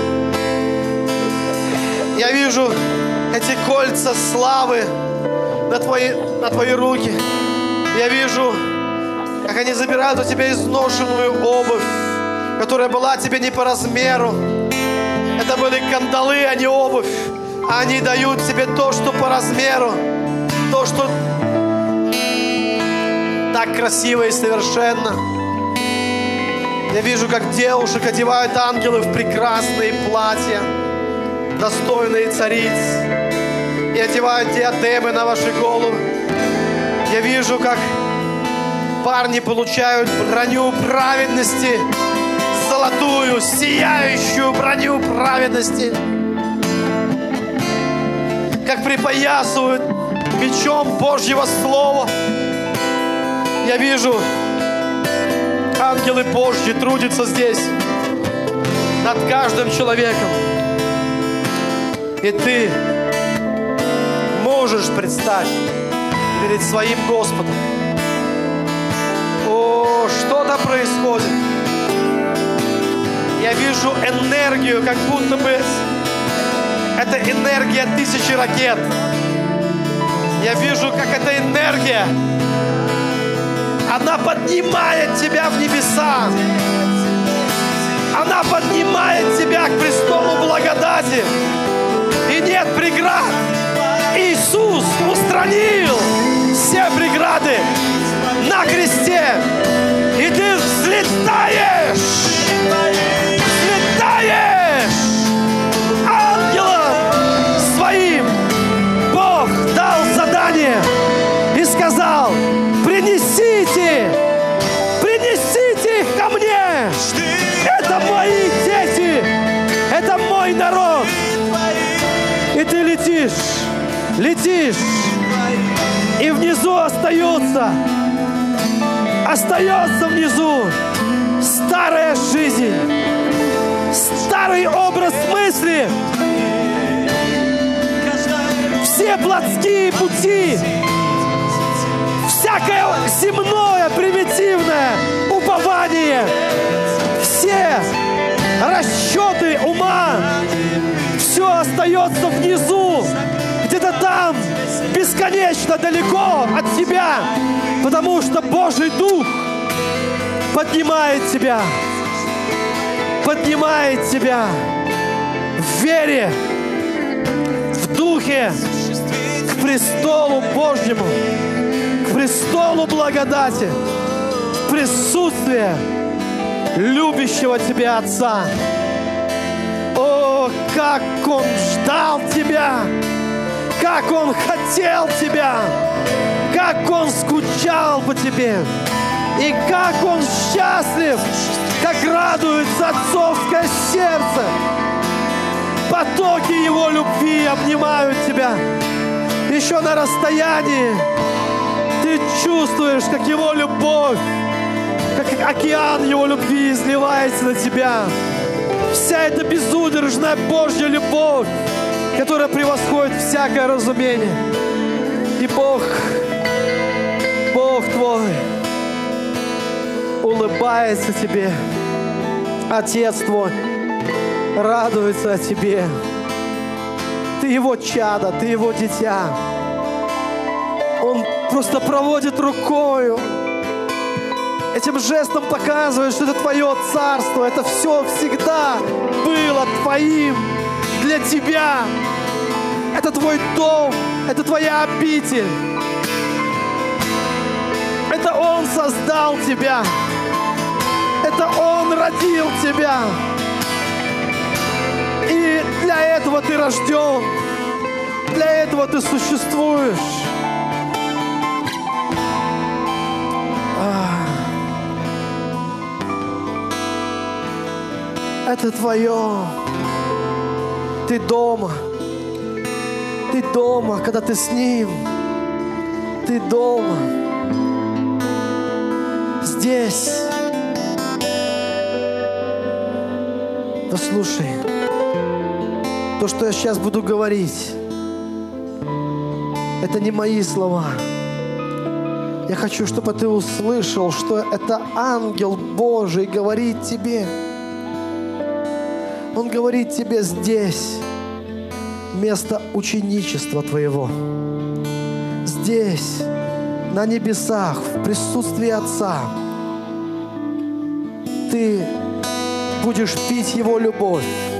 Я вижу эти кольца славы на твои руки. Я вижу, как они забирают у тебя изношенную обувь, которая была тебе не по размеру. Это были кандалы, а не обувь. Они дают тебе то, что по размеру, то, что так красиво и совершенно. Я вижу, как девушек одевают ангелы в прекрасные платья, достойные цариц, и одевают диадемы на ваши головы. Я вижу, как парни получают броню праведности, золотую, сияющую броню праведности, как припоясывают мечом Божьего Слова. Я вижу, ангелы Божьи трудятся здесь над каждым человеком. И ты можешь предстать перед своим Господом. О, что-то происходит. Я вижу энергию, как будто бы это энергия 1000 ракет. Я вижу, как эта энергия, она поднимает тебя в небеса. Она поднимает тебя к престолу благодати. И нет преград. Иисус устранил все преграды на кресте. И ты взлетаешь. Взлетаешь. Ангелам своим Бог дал задание и сказал: принесите их ко мне. Это мои дети. Это мой народ. И ты летишь, и внизу остается внизу старая жизнь, старый образ мысли, все плотские пути, всякое земное, примитивное упование, все расчеты ума, все остается внизу. бесконечно далеко от тебя, потому что Божий Дух поднимает тебя в вере, в Духе, к престолу Божьему, к престолу благодати, в присутствие любящего тебя Отца. О, как Он ждал тебя, как Он хотел тебя, как Он скучал по тебе, и как Он счастлив, как радуется отцовское сердце. Потоки Его любви обнимают тебя. Еще на расстоянии ты чувствуешь, как Его любовь, как океан Его любви изливается на тебя. Вся эта безудержная Божья любовь, которая превосходит всякое разумение. И Бог твой улыбается тебе. Отец твой радуется о тебе. Ты Его чадо, ты Его дитя. Он просто проводит рукою, этим жестом показывает, что это твое царство. Это все всегда было твоим для тебя. Это твой дом, это твоя обитель. Это Он создал тебя. Это Он родил тебя. И для этого ты рожден. Для этого ты существуешь. Это твое. Ты дома. Ты дома, когда ты с Ним. Ты дома. Здесь. Послушай. То, что я сейчас буду говорить, это не мои слова. Я хочу, чтобы ты услышал, что это ангел Божий говорит тебе. Он говорит тебе здесь, место ученичества твоего. Здесь, на небесах, в присутствии Отца, ты будешь пить Его любовь.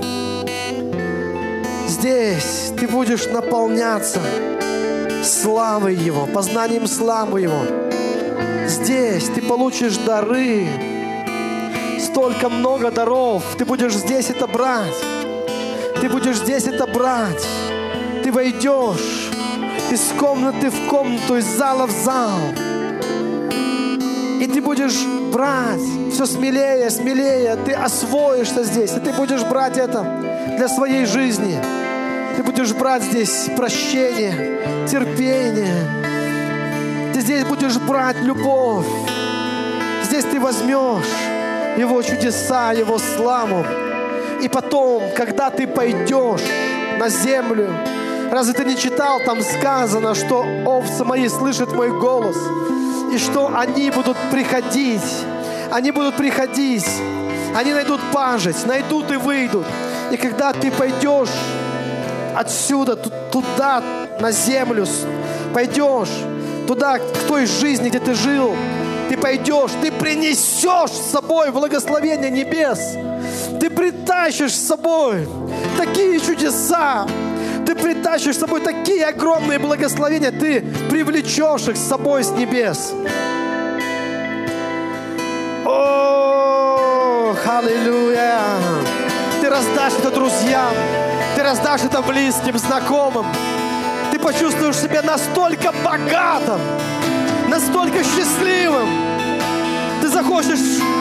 Здесь ты будешь наполняться славой Его, познанием славы Его. Здесь ты получишь дары. Столько много даров. Ты будешь здесь это брать. Ты будешь здесь это брать. Ты войдешь из комнаты в комнату, из зала в зал. И ты будешь брать все смелее, смелее. Ты освоишься здесь. И ты будешь брать это для своей жизни. Ты будешь брать здесь прощение, терпение. Ты здесь будешь брать любовь. Здесь ты возьмешь Его чудеса, Его славу. И потом, когда ты пойдешь на землю, разве ты не читал, там сказано, что овцы мои слышат мой голос, и что они будут приходить, они найдут пажить, найдут и выйдут. И когда ты пойдешь отсюда, туда, на землю, пойдешь туда, к той жизни, где ты жил, ты пойдешь, ты принесешь с собой благословение небес. Ты притащишь с собой такие чудеса. Ты притащишь с собой такие огромные благословения. Ты привлечешь их с собой с небес. О, аллилуйя! Ты раздашь это друзьям. Ты раздашь это близким, знакомым. Ты почувствуешь себя настолько богатым, настолько счастливым. Ты захочешь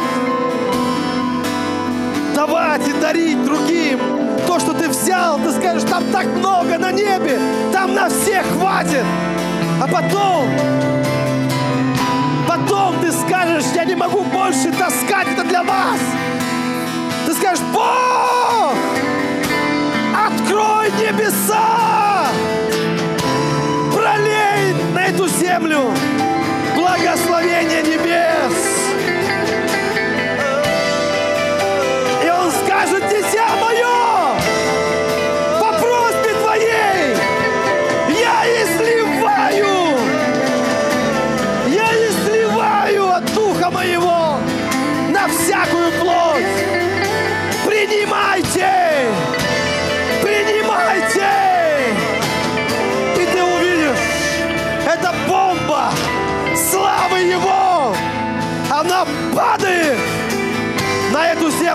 давать и дарить другим то, что ты взял. Ты скажешь, там так много на небе, там на всех хватит. А потом ты скажешь, я не могу больше таскать это для вас. Ты скажешь, Бог, открой небеса, пролей на эту землю благословение небес. И Он скажет, дитя мое, по просьбе твоей я изливаю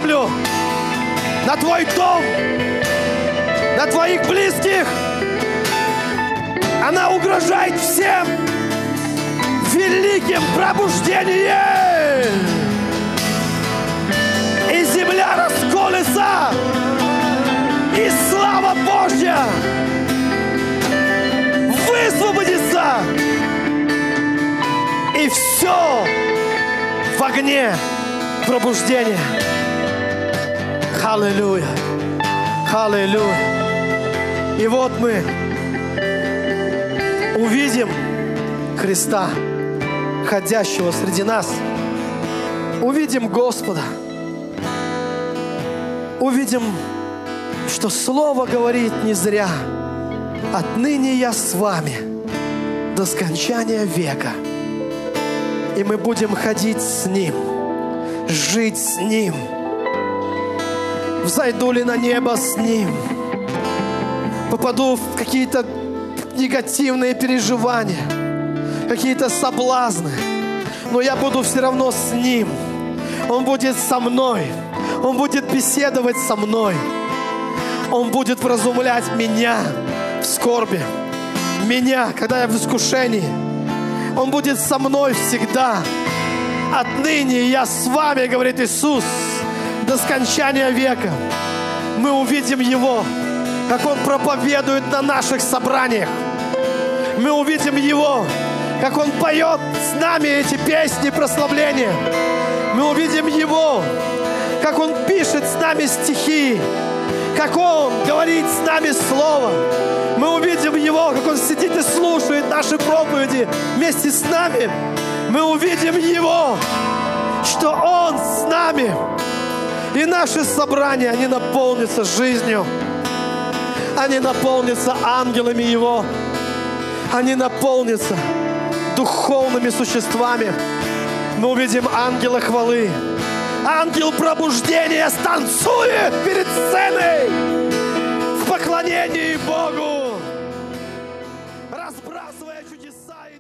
землю, на твой дом, на твоих близких. Она угрожает всем великим пробуждением. И земля расколется, и слава Божья высвободится. И все в огне пробуждения. Аллилуйя! Аллилуйя! И вот мы увидим Христа, ходящего среди нас. Увидим Господа. Увидим, что Слово говорит не зря. Отныне я с вами до скончания века. И мы будем ходить с Ним, жить с Ним. Взойду ли на небо с Ним? Попаду в какие-то негативные переживания, какие-то соблазны, но я буду все равно с Ним. Он будет со мной. Он будет беседовать со мной. Он будет вразумлять меня в скорби, меня, когда я в искушении. Он будет со мной всегда. Отныне я с вами, говорит Иисус, до скончания века. Мы увидим Его, как Он проповедует на наших собраниях. Мы увидим Его, как Он поет с нами эти песни прославления. Мы увидим Его, как Он пишет с нами стихи, как Он говорит с нами Слово. Мы увидим Его, как Он сидит и слушает наши проповеди вместе с нами. Мы увидим Его, что Он с нами. И наши собрания, они наполнятся жизнью. Они наполнятся ангелами Его. Они наполнятся духовными существами. Мы увидим ангела хвалы. Ангел пробуждения станцует перед сценой в поклонении Богу, разбрасывая чудеса и